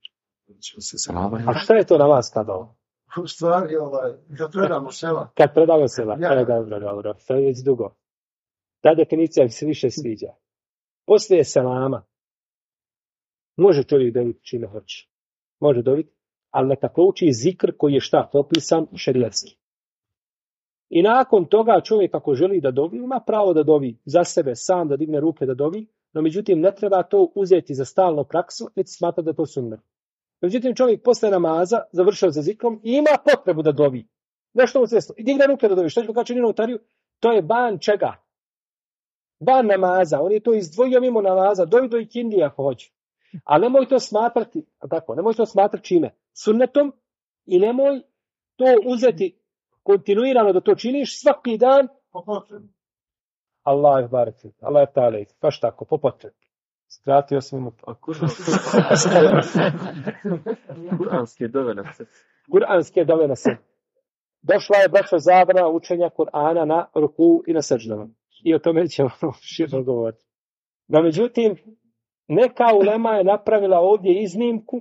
A šta je to namaska dova? U stvari, kad predamo sela. Kad predamo sela, Ja. dobro, to je već dugo. Ta definicija mi se više sviđa. Poslije selama, može čovjek dobiti čime hoće. Može dobiti, ali neka prouči zikr koji je šta popisan šerijatski. I nakon toga čovjek ako želi da dovi, ima pravo da dovi za sebe sam, da digne ruke da dovi, no međutim ne treba to uzeti za stalnu praksu, niti smatra da to sunnet. Međutim čovjek posle namaza završao za zikrom i ima potrebu da dovi. Nešto mu svjesno. I digne ruke da dovi. Što će kada čini notariju? To je ban čega? Ban namaza. On je to izdvojio mimo namaza. Dovi do ikindije ako hoće. Ali nemoj to smatrati, tako, nemoj to smatrati čime? Sunnetom i nemoj to uzeti kontinuirano da to činiš svaki dan. Allah je barek. Allah je talej. Baš tako, po potrebi. Skratio sam mu. Kuranske dove na se. Kuranske dove na se. Došla je, braćo, zabrana učenja Kur'ana na ruku i na seždama. I o tome ćemo širno govoriti. No, međutim, neka ulema je napravila ovdje iznimku,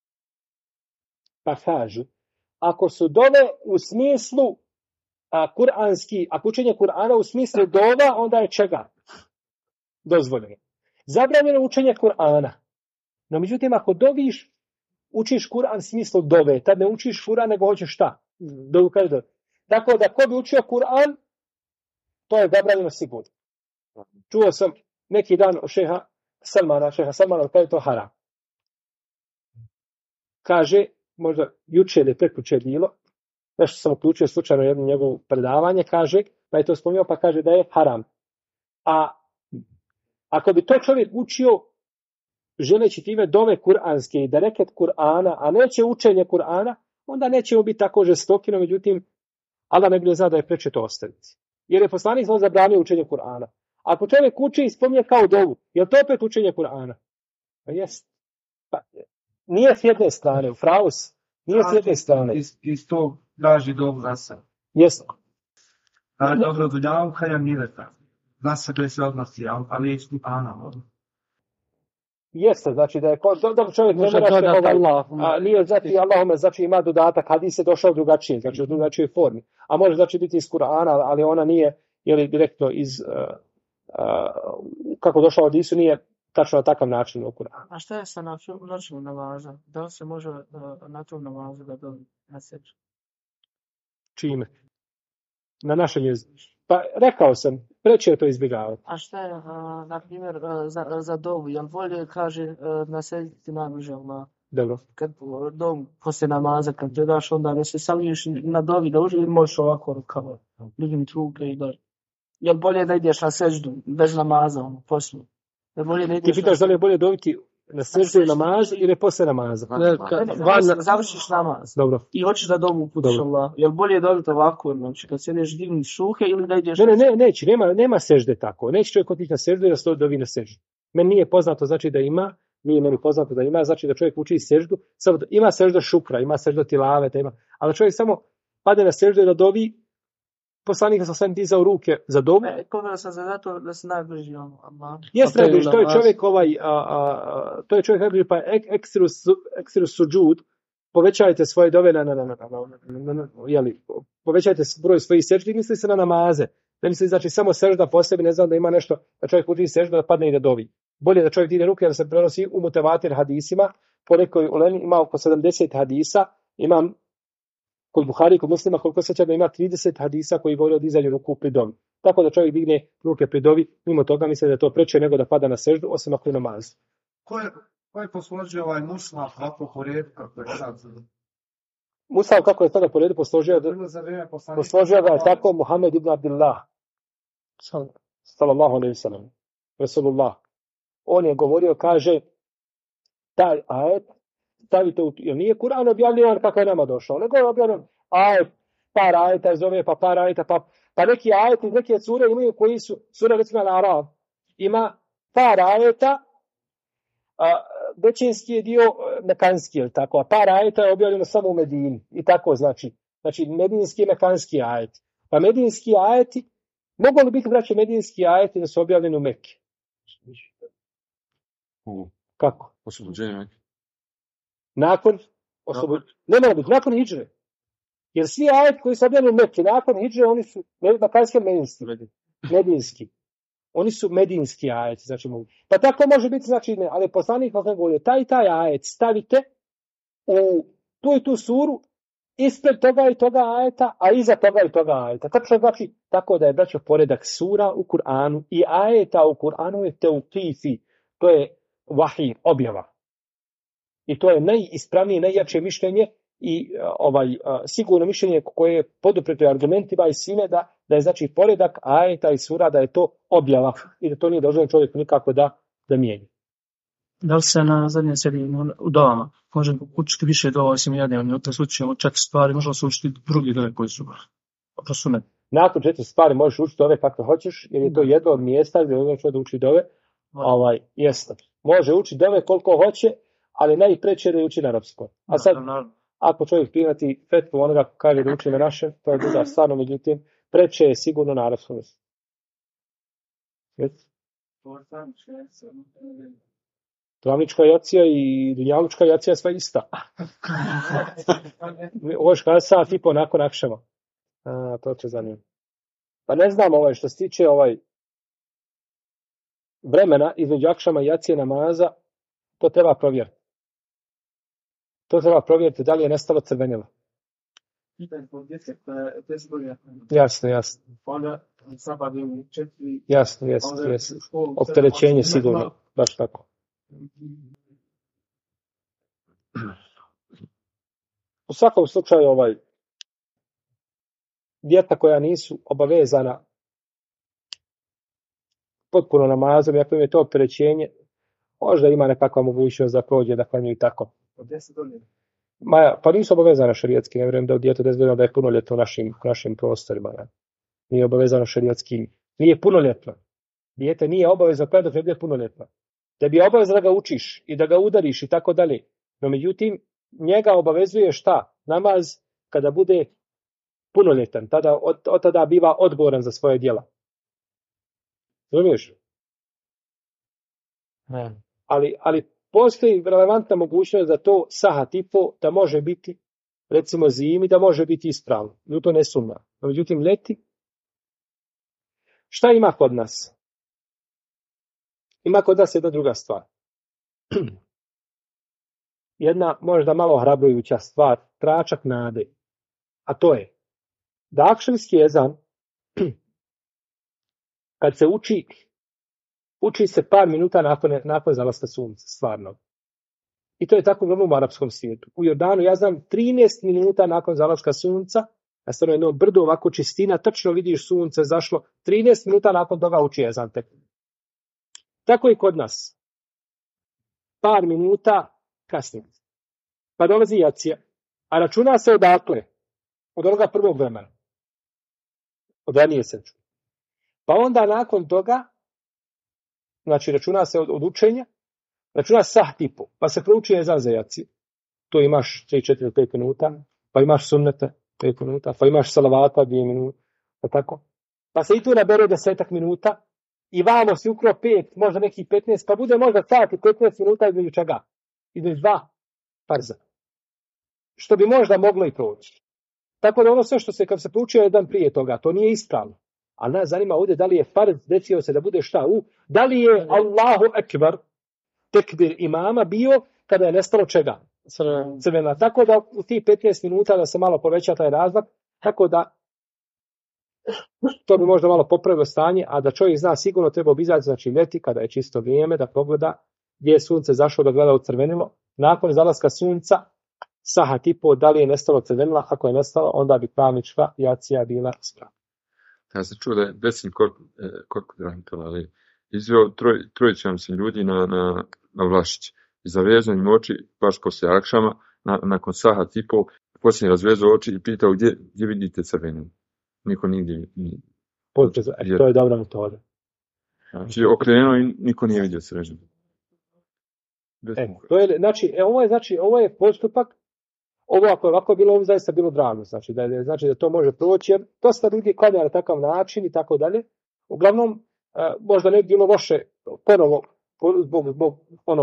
pa kažu, ako su dove u smislu kuranski, ako učenje Kur'ana u smislu dova, onda je čega? Dozvoljeno. Zabranjeno učenje Kur'ana. No, međutim, ako doviš, učiš Kur'an u smislu dove, tad ne učiš Kur'an, nego hoćeš šta? Dovu kaže dove. Tako da, ko bi učio Kur'an, to je zabranjeno sigurno. Čuo sam neki dan od šeha Salmana, kada je to haram. Kaže, možda juče ili prekjuče bilo, nešto sam uključio slučajno jedno njegovo predavanje, kaže, pa je to spomenuo, pa kaže da je haram. A ako bi to čovjek učio, želeći time dove kuranske i da reket Kur'ana, a neće učenje Kur'ana, onda nećemo biti tako žestoki, no međutim, Allah ne zna da je preče to ostaviti. Jer je poslanik zabranio učenje Kur'ana. Ako čovjek uči i spominje kao dovu, je li to opet učenje Kur'ana? Pa jest. Pa, nije s jedne strane, u fraus, nije s jedne strane. Iz tog traži dobu za sebe. Jest. Dobro, dođavam kada mileta. Za sebe se odnosi, ali je Kur'ana. Jeste, znači da je dobro čovjek ne Može mora dodati Allah. nije znači Allahome, znači ima dodatak, hadis je došao drugačije, znači u drugačijoj formi. A može znači biti iz Kur'ana, ali ona nije, ili direktno iz kako došla od hadisu, nije tačno na takav način u Kur'anu. A šta je sa noćnom namazom? Da li se može na tom namazu da dobi na seću? Čime? Na našem jeziku. Pa rekao sam, preče je to izbjegavati. A šta je, na primjer, za dovu? Jel bolje, kaže, na seću najbliže Allah? Dobro. Kad dom poslije namaza, kad gledaš, onda da se sališ na dovi, da uživi, možeš ovako rukava, dignuti ruke i da... Jel bolje da ideš na seždu, bez namaza, poslije? Jel bolje da ideš Ti pitaš da li je bolje dobiti na seždu i namaz ili posle namaza? završiš namaz. Dobro. I hoćeš da domu uputiš Allah. Jel bolje dobiti ovako, znači kad sedeš dignuti šuhe ili da ideš... Neće, nema sežde tako. Neće čovjek otići na seždu i da se dovi na seždu. Meni nije poznato, znači da ima, nije meni poznato da ima, znači da čovjek uči seždu, samo da ima sežda šukra, ima sežda tilaveta, ima, ali čovjek samo pade na seždu i da dovi, poslanik sa sam dizao ruke za dovu. Poveo sam za zato da se najbliži Allah. Jeste, najbliži, to je čovjek to je čovjek najbliži, pa eksiru suđud, povećajte svoje dove povećajte broj svojih seždi, misli se na namaze. Ne misli, znači, samo sežda po sebi, ne znam da ima nešto, da čovjek uči sežda da padne i da dovi. Bolje da čovjek digne ruke, da se prenosi u mutevatir hadisima, po nekoj ulemi ima oko 70 hadisa, imam kod Buhari, kod Muslima, koliko sećam da ima 30 hadisa koji govore o dizanju ruku pri dovi. Tako da čovjek digne ruke pri dovi, mimo toga misle da je to preče nego da pada na seždu, osim ako je namaz. Ko je posložio ovaj musla kako po redu, kako je sad? Musal kako je tada po redu posložio ga je tako Muhammed ibn Abdillah, sallallahu alejhi ve sellem, Rasulullah. On je govorio, kaže, taj ajet stavite jer nije Kur'an objavljen kako je nama došao, nego je objavljen ajet, par ajeta zove, pa par ajeta, pa neki ajeti, neke sure imaju koji su, sura recimo Al-Araf, ima par ajeta, većinski je dio mekanski, je tako, a par ajeta je objavljeno samo u Medini, i tako znači medinski i mekanski ajeti. Pa medinski ajeti, mogu li biti, braće, medinski ajeti da su objavljeni u Mekke? Kako? Oslobođenje. Nakon ne mora biti, nakon hidžre. Jer svi ajeti koji su objavljeni u Mekke, nakon hidžre, oni su mekanski medinski. Oni su medinski ajeti, znači mogu. Pa tako može biti, znači ne, ali poslanik vam govorio, taj ajet stavite u tu i tu suru, ispred toga i toga ajeta, a iza toga i toga ajeta. Tačno znači, tako da je, braćo, poredak sura u Kur'anu i ajeta u Kur'anu je teuqifi, to je vahij, objava. I to je najispravnije, najjače mišljenje i sigurno mišljenje koje je podupreto argumentima i svime da je znači poredak ajeta i sura, da je to objava i da to nije dozvoljeno čovjeku nikako da mijenja. Da li se na zadnjem seriji u dovama može učiti više dova osim jedne, da se učimo 4 stvari, možemo se učiti drugi dove koji su prosunet. Nakon 4 stvari možeš učiti dove kako hoćeš, jer je to jedno od mjesta gdje možeš da uči dove. Jeste. Može učiti dove koliko hoće, ali najpreće je da uči na arapskom. A sad, ako čovjek primati fetvu onoga kaže da uči na našem, to je druga stvarno, međutim, preče je sigurno na arapskom. Travnička jacija i dunjalučka jacija sva ista. Ovo je sat i po nakon akšama. To će zanimati. Pa ne znam što se tiče vremena između akšama i jacije namaza, to treba provjeriti. Da li je nestalo crvenilo. Jasno. Jasno. Opterećenje sigurno. Baš tako. U svakom slučaju djeca koja nisu obavezana potpuno namazom, ako im je to opterećenje, možda ima nekakva mogućnost da prođe, da klanjaju tako. Pa nisu obavezana šerijatski, ne vjerujem da djeto da je punoljetno u našim prostorima. Ne? Nije obavezano šerijatski. Nije punoljetno. Dijete nije obavezno kada dok ne bude punoljetno. Da bi je obavezno da ga učiš i da ga udariš i tako dalje. No međutim, njega obavezuje šta? Namaz kada bude punoljetan. Od tada biva odgovoran za svoje djela. Razumiješ? Ne. Ali postoji relevantna mogućnost da to sahat i po, da može biti, recimo zimi, da može biti ispravno. I u to ne sumnja. No međutim, leti, šta ima kod nas? Ima kod nas jedna druga stvar. Jedna možda malo ohrabrujuća stvar, tračak nade. A to je da akšamski ezan, kad se uči se par minuta nakon zalaska sunca, stvarno. I to je tako u arapskom svijetu. U Jordanu, ja znam, 13 minuta nakon zalaska sunca, na stranu jedno brdo, ovako čistina, tačno vidiš sunce zašlo, 13 minuta nakon toga uči ezan tek. Tako i kod nas. Par minuta kasnije. Pa dolazi jacija. A računa se odakle? Od onoga prvog vremena. Od ranije se računa. Pa onda nakon toga, znači računa se od učenja, računa saht i po. Pa se prouči ezan za jaciju. To imaš 3, 4, 5 minuta. Pa imaš sunnete 5 minuta. Pa imaš salavata 2 minuta. Pa tako. Pa se i tu nabere 10 minuta. I vamo si ukro 5, možda neki 15, pa bude možda sat i 15 minuta između čega? Između 2 farza. Što bi možda moglo i proći. Tako da ono sve što se, kad se proučio jedan prije toga, to nije ispravno. Ali nas zanima ovdje da li je farz desio se da bude šta? Da li je Allahu ekber, tekbir imama bio kada je nestalo čega? Crvena. Tako da u tih 15 minuta da se malo poveća taj razmak, tako da to bi možda malo popravilo stanje, a da čovjek zna sigurno treba obizaći, znači ljeti kada je čisto vrijeme da pogleda gdje je sunce zašlo, da gleda u crvenilo. Nakon zalaska sunca, sahat i po, da li je nestalo crvenila, ako je nestalo, onda bi pravnička jacija bila ispravna. Ja sam čuo da je Besim Korkut Rahmetullah izveo trojićam se ljudi na Vlašić. I zavezanjem oči, baš poslije akšama, nakon sahat i pol, poslije razvezao oči i pitao gdje vidite crvenilo. Niko nigdje nije. To je dobra metoda. Znači, okrenuo i niko nije vidio crvenilo. Ovo je postupak. Ovo ako je ovako bilo, ovo zaista bilo drago. Znači da to može proći, jer dosta ljudi klanja na takav način i tako dalje. Uglavnom, možda ne bi bilo loše ponovo, zbog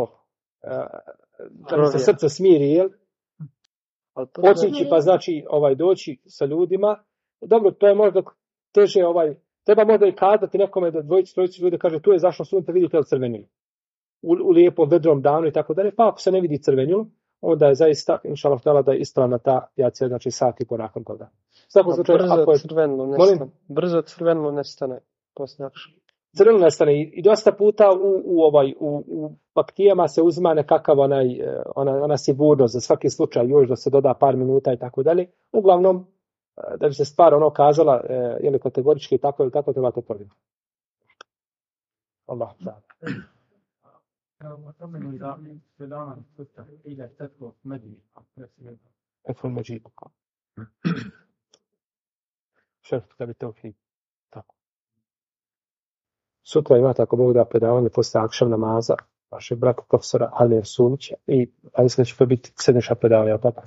da se srce smiri, jel? Otići pa znači doći sa ljudima. Dobro, to je možda teže, treba možda i kazati nekome da trojici ljudi kaže tu je zašlo sunce, vidite li crvenilo u lijepom vedrom danu i tako dalje, pa ako se ne vidi crvenilo, onda je zaista, inšallah htjela da je ispravna ta jacija, znači sat i po nakon toga. Brzo crvenilo nestane. Crvenilo nestane i dosta puta u paktijama se uzima nekakav ona sigurnost za svaki slučaj, još da se doda par minuta i tako dalje. Uglavnom, da bi se stvar kazala, je li kategorički tako ili tako, treba to provjeriti. Allah, da. Eful Međid. Šerf da bi to fi. Tako. Sutra imate, ako Bog da, predavanje poslije akšam namaza vašeg brata profesora Alija Sunića i mislim da će to biti sedmiša predavanja, tako?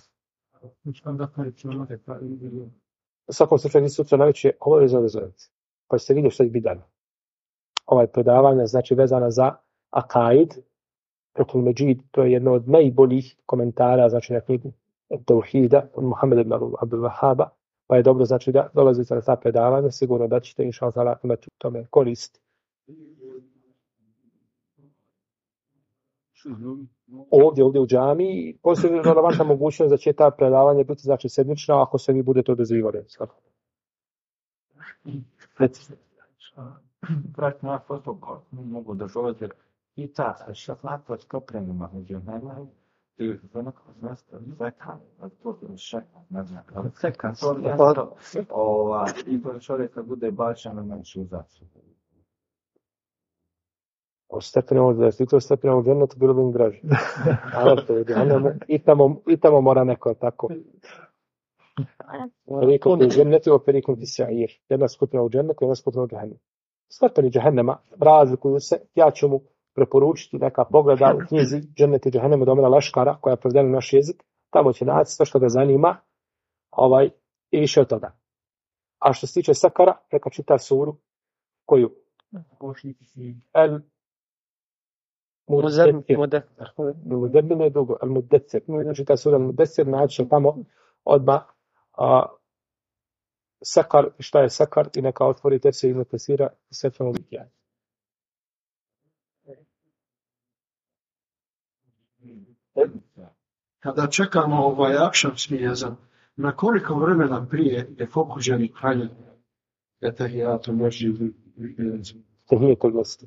U svakom slučaju sutra najveće obavezno rezervacije. Pa ćete vidjeti što će biti dano. Ovaj predavanje znači vezana za akaid, Eful Međid, to je jedno od najboljih komentara, znači na knjigu Tauhida od Muhameda ibn Abdul Wahhaba, pa je dobro znači da dolazite na ta predavanja, sigurno da ćete inšallah imati u tome korist. Ovdje u džamiji postoji relevantna mogućnost da će ta predavanja biti znači sedmična ako se vi budete odazivali. Pratno na fotokort, mogu da želite i ta šaflatva s koprenima među nama i onako znasta zeka, a to je šeka, ne znam, ali seka, to mjesto, i čovjeka bude bačan na menšu zacu. O stepenima, da je to stepenima u džennetu, bilo bi im draže. I tamo mora neko tako. Perikum u džennetu, perikum ti sa'ir. Jedna skupina u džennetu, jedna skupina u džahennem. Stepeni džahennema razlikuju se. Ja ću mu preporučiti neka pogleda u knjizi Džennet i džahennem od Omera Laškara, koja je prevedena na naš jezik. Tamo će naći sve što ga zanima i više od toga. A što se tiče sakara, neka čita suru koju? Mudebbine dugo, al-Muddecir. Znači ta sura al-Muddecir naći tamo odmah sakar, šta je sakar i neka otvori tefsir Ibn Kesira i sve ćemo biti jaj. Kada čekamo akšamski jezan, na koliko vremena prije je pokuđeni klanjanje etahijatu međid tehijetul mesjid?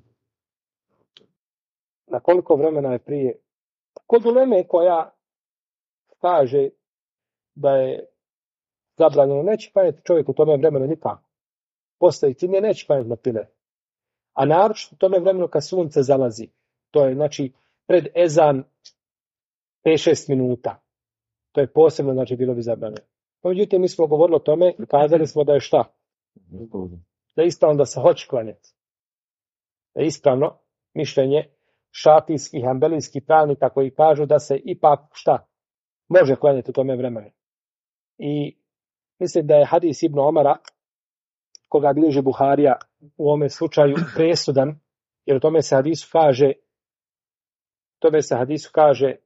Na koliko vremena je prije? Kod uleme koja kaže da je zabranjeno, neće klanjati čovjek u tome vremenu nikako. Postaviti ne, neće klanjati na pile. A naročito u tome vremenu kad sunce zalazi. To je znači pred ezan 5-6 minuta. To je posebno znači bilo bi zabranjeno. Međutim, mi smo govorili o tome i kazali smo da je šta? Da je ispravno da se hoće klanjati. Da je ispravno mišljenje šafijskih, hambelijskih pravnika koji kažu da se ipak šta? Može klanjati u tome vremenu. I mislim da je hadis Ibn Omara, koga bilježi Buharija u ovome slučaju presudan, jer u tome se hadisu kaže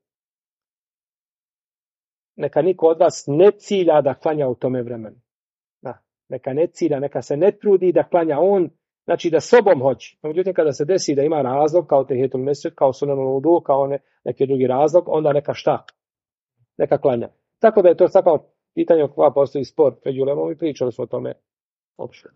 neka niko od vas ne cilja da klanja u tome vremenu. Neka ne cilja, neka se ne trudi da klanja on, znači da sobom hoće. Međutim, kada se desi da ima razlog, kao tehijetul mesjid, kao sunanul vudu, kao neki drugi razlog, onda neka šta? Neka klanja. Tako da je to tako pitanje o koja postoji spor među ulemom i pričali smo o tome opšte.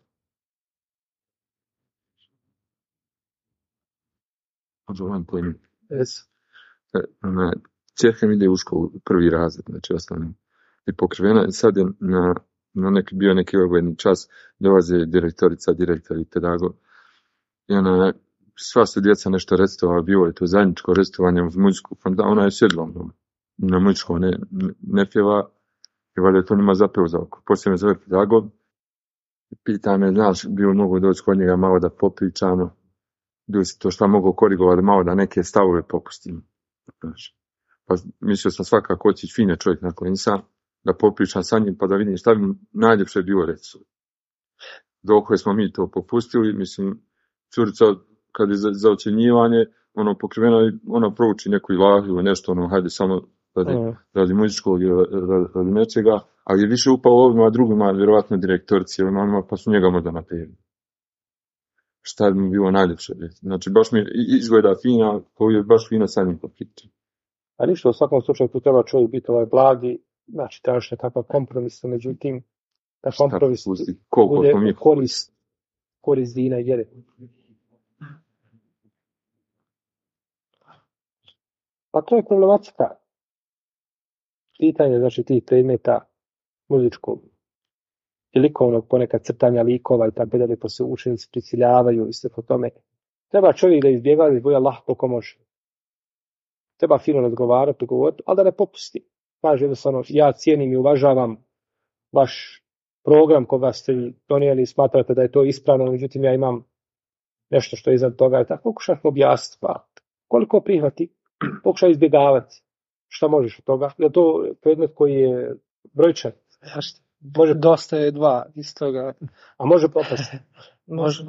Čerka mi ide u školu, prvi razred, znači osnovni. I pokrivena, sad je bio neki obojeni čas, dolaze direktori, pedagog. I ona sva su djeca nešto recitovali, bilo je to zajedničko recitovanje uz muziku, onda ona je sjedla na muzičko, ne pjeva, i valjda je to nima zapeo za oko. Poslije me zove pedagog, pita me, znaš, bilo mogu doći kod njega malo da popričamo, bilo si to šta mogu korigovati, malo da neke stavove popustim. Znaš. Pa mislio sam svakako otići fine čovjek na klinca, da popričam sa njim pa da vidim šta bi najljepše bilo reći. Dok smo mi to popustili, mislim, curica kad je za ocjenjivanje, pokriveno, ona prouči neku ilahu ili nešto, hajde samo radi muzičkog ili radi nečega, ali je više upao ovima, drugima, vjerovatno direktorici, pa su njega možda napeli. Šta bi mi bilo najljepše reći. Znači, baš mi izgleda fina, koji je baš fina sa njim popriča. A ništa, u svakom slučaju tu treba čovjek biti blagi, znači trebaš nekakav kompromis, međutim, da kompromis bude korist dina i vjere. Pa to je problematika. Pitanje, znači, tih predmeta muzičkog i likovnog, ponekad crtanja likova i tako dalje, pa se učenici prisiljavaju i sve po tome. Treba čovjek da izbjega da izboja Allah koliko može. Treba fino razgovarati, govoriti, ali da ne popusti. Kaže jednostavno, ja cijenim i uvažavam vaš program koga ste donijeli i smatrate da je to ispravno, međutim ja imam nešto što je iznad toga i tako pokušaš objasniti, pa koliko prihvati, pokušaj izbjegavati. Šta možeš od toga? Je to predmet koji je brojčan? Može, dosta je dva iz toga. A može propasti? Može.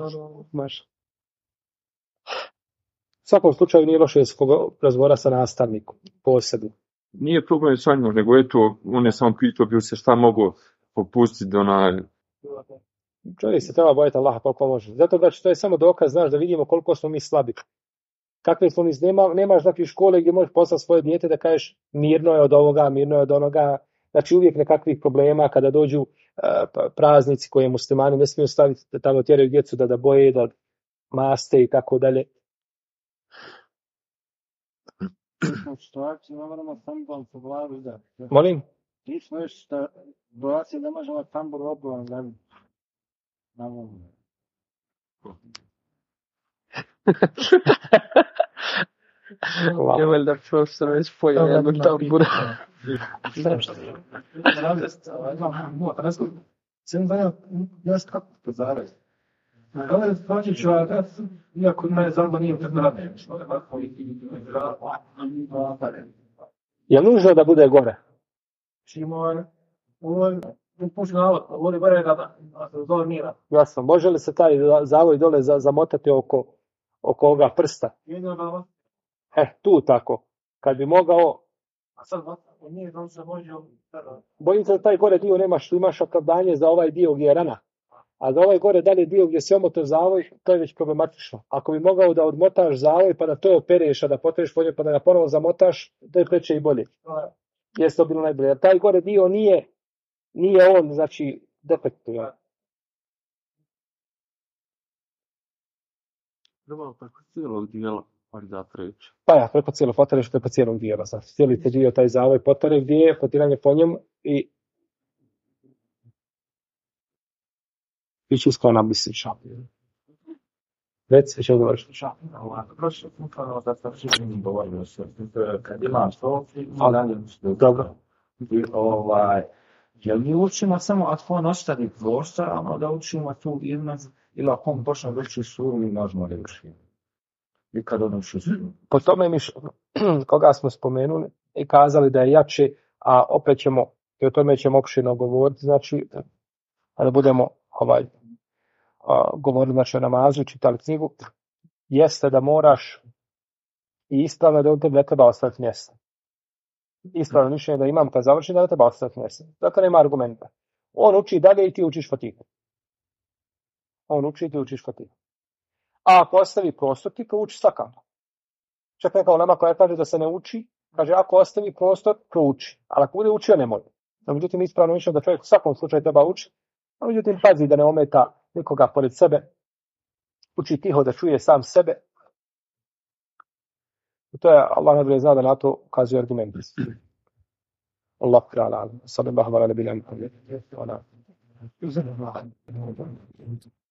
U svakom slučaju nije loše razgovara sa nastavnikom posebno. Nije problem sa njom, nego eto, on je samo pitao bio se šta mogu popustiti Čovjek se treba bojati Allaha koliko može. Zato da to je samo dokaz, znaš, da vidimo koliko smo mi slabi. Kakve smo mi, nemaš dakle škole gdje možeš poslati svoje dijete da kažeš mirno je od ovoga, mirno je od onoga. Znači uvijek nekakvih problema kada dođu praznici koje muslimani ne smiju staviti da tamo tjeraju djecu da boje, da maste i tako dalje. Situacija, ne moramo tambor po glavi da. Molim? Ti smo još da doacija da možemo tambor obovan da Je valjda profesor već pojao jednog tambura. Sem da ja kako pozarati. Kada je proći čovjek, iako me zamba nije prednravljeno, što je ovako je nužno da bude gore? Ovo je gore da se zove mira. Jasno, može li se taj zavoj dole zamotati oko ovoga prsta? Tu tako. Kad bi mogao... A sad, nije da se može... Bojim se da taj gore dio nemaš, tu imaš opravdanje za ovaj dio gdje je rana. A za ovaj gore dalje dio gdje se omotao zavoj, to je već problematično. Ako bi mogao da odmotaš zavoj pa da to opereš, a da potreš polje pa da ga ponovo zamotaš, to je preče i bolje. Jeste to bilo najbolje. Jer taj gore dio nije on, znači, defektivan. Treba preko cijelog dijela da preći. Pa ja, preko cijelog potareš, preko cijelog dijela. Znači, cijeli te dio taj zavoj potare gdje je potiranje po njemu i biće iskreno nablisniča. Reci, će odgovoriš. Prošlo funkcionalno da sam živim govorio se, kad imam to, dobro. Jel mi učimo samo ako on ostavi prostor, a da učimo tu izmaz, ili ako on počne veći suru, mi možemo da učimo. I kad on uči suru. Po tome koga smo spomenuli i kazali da je jače, a opet ćemo, i o tome ćemo opširno govoriti, znači, da budemo govorili znači o namazu, čitali knjigu, jeste da moraš i ispravno da on tebi ne treba ostati mjesta. Ispravno mišljenje da imam kad završi da ne treba ostati mjesta. Zato nema argumenta. On uči dalje i ti učiš fatihu. A ako ostavi prostor, ti prouči svakako. Čak neka ulema koja kaže da se ne uči, kaže ako ostavi prostor, prouči. Ali ako bude učio, ne može. No, međutim, ispravno mišljenje da čovjek u svakom slučaju treba učiti. A međutim, pazi da ne ometa nikoga pored sebe. Uči tiho da čuje sam sebe. I to je, Allah najbolje zna da na to ukazuje argument. Allah ta'ala. Sallallahu ala nabina Muhammed.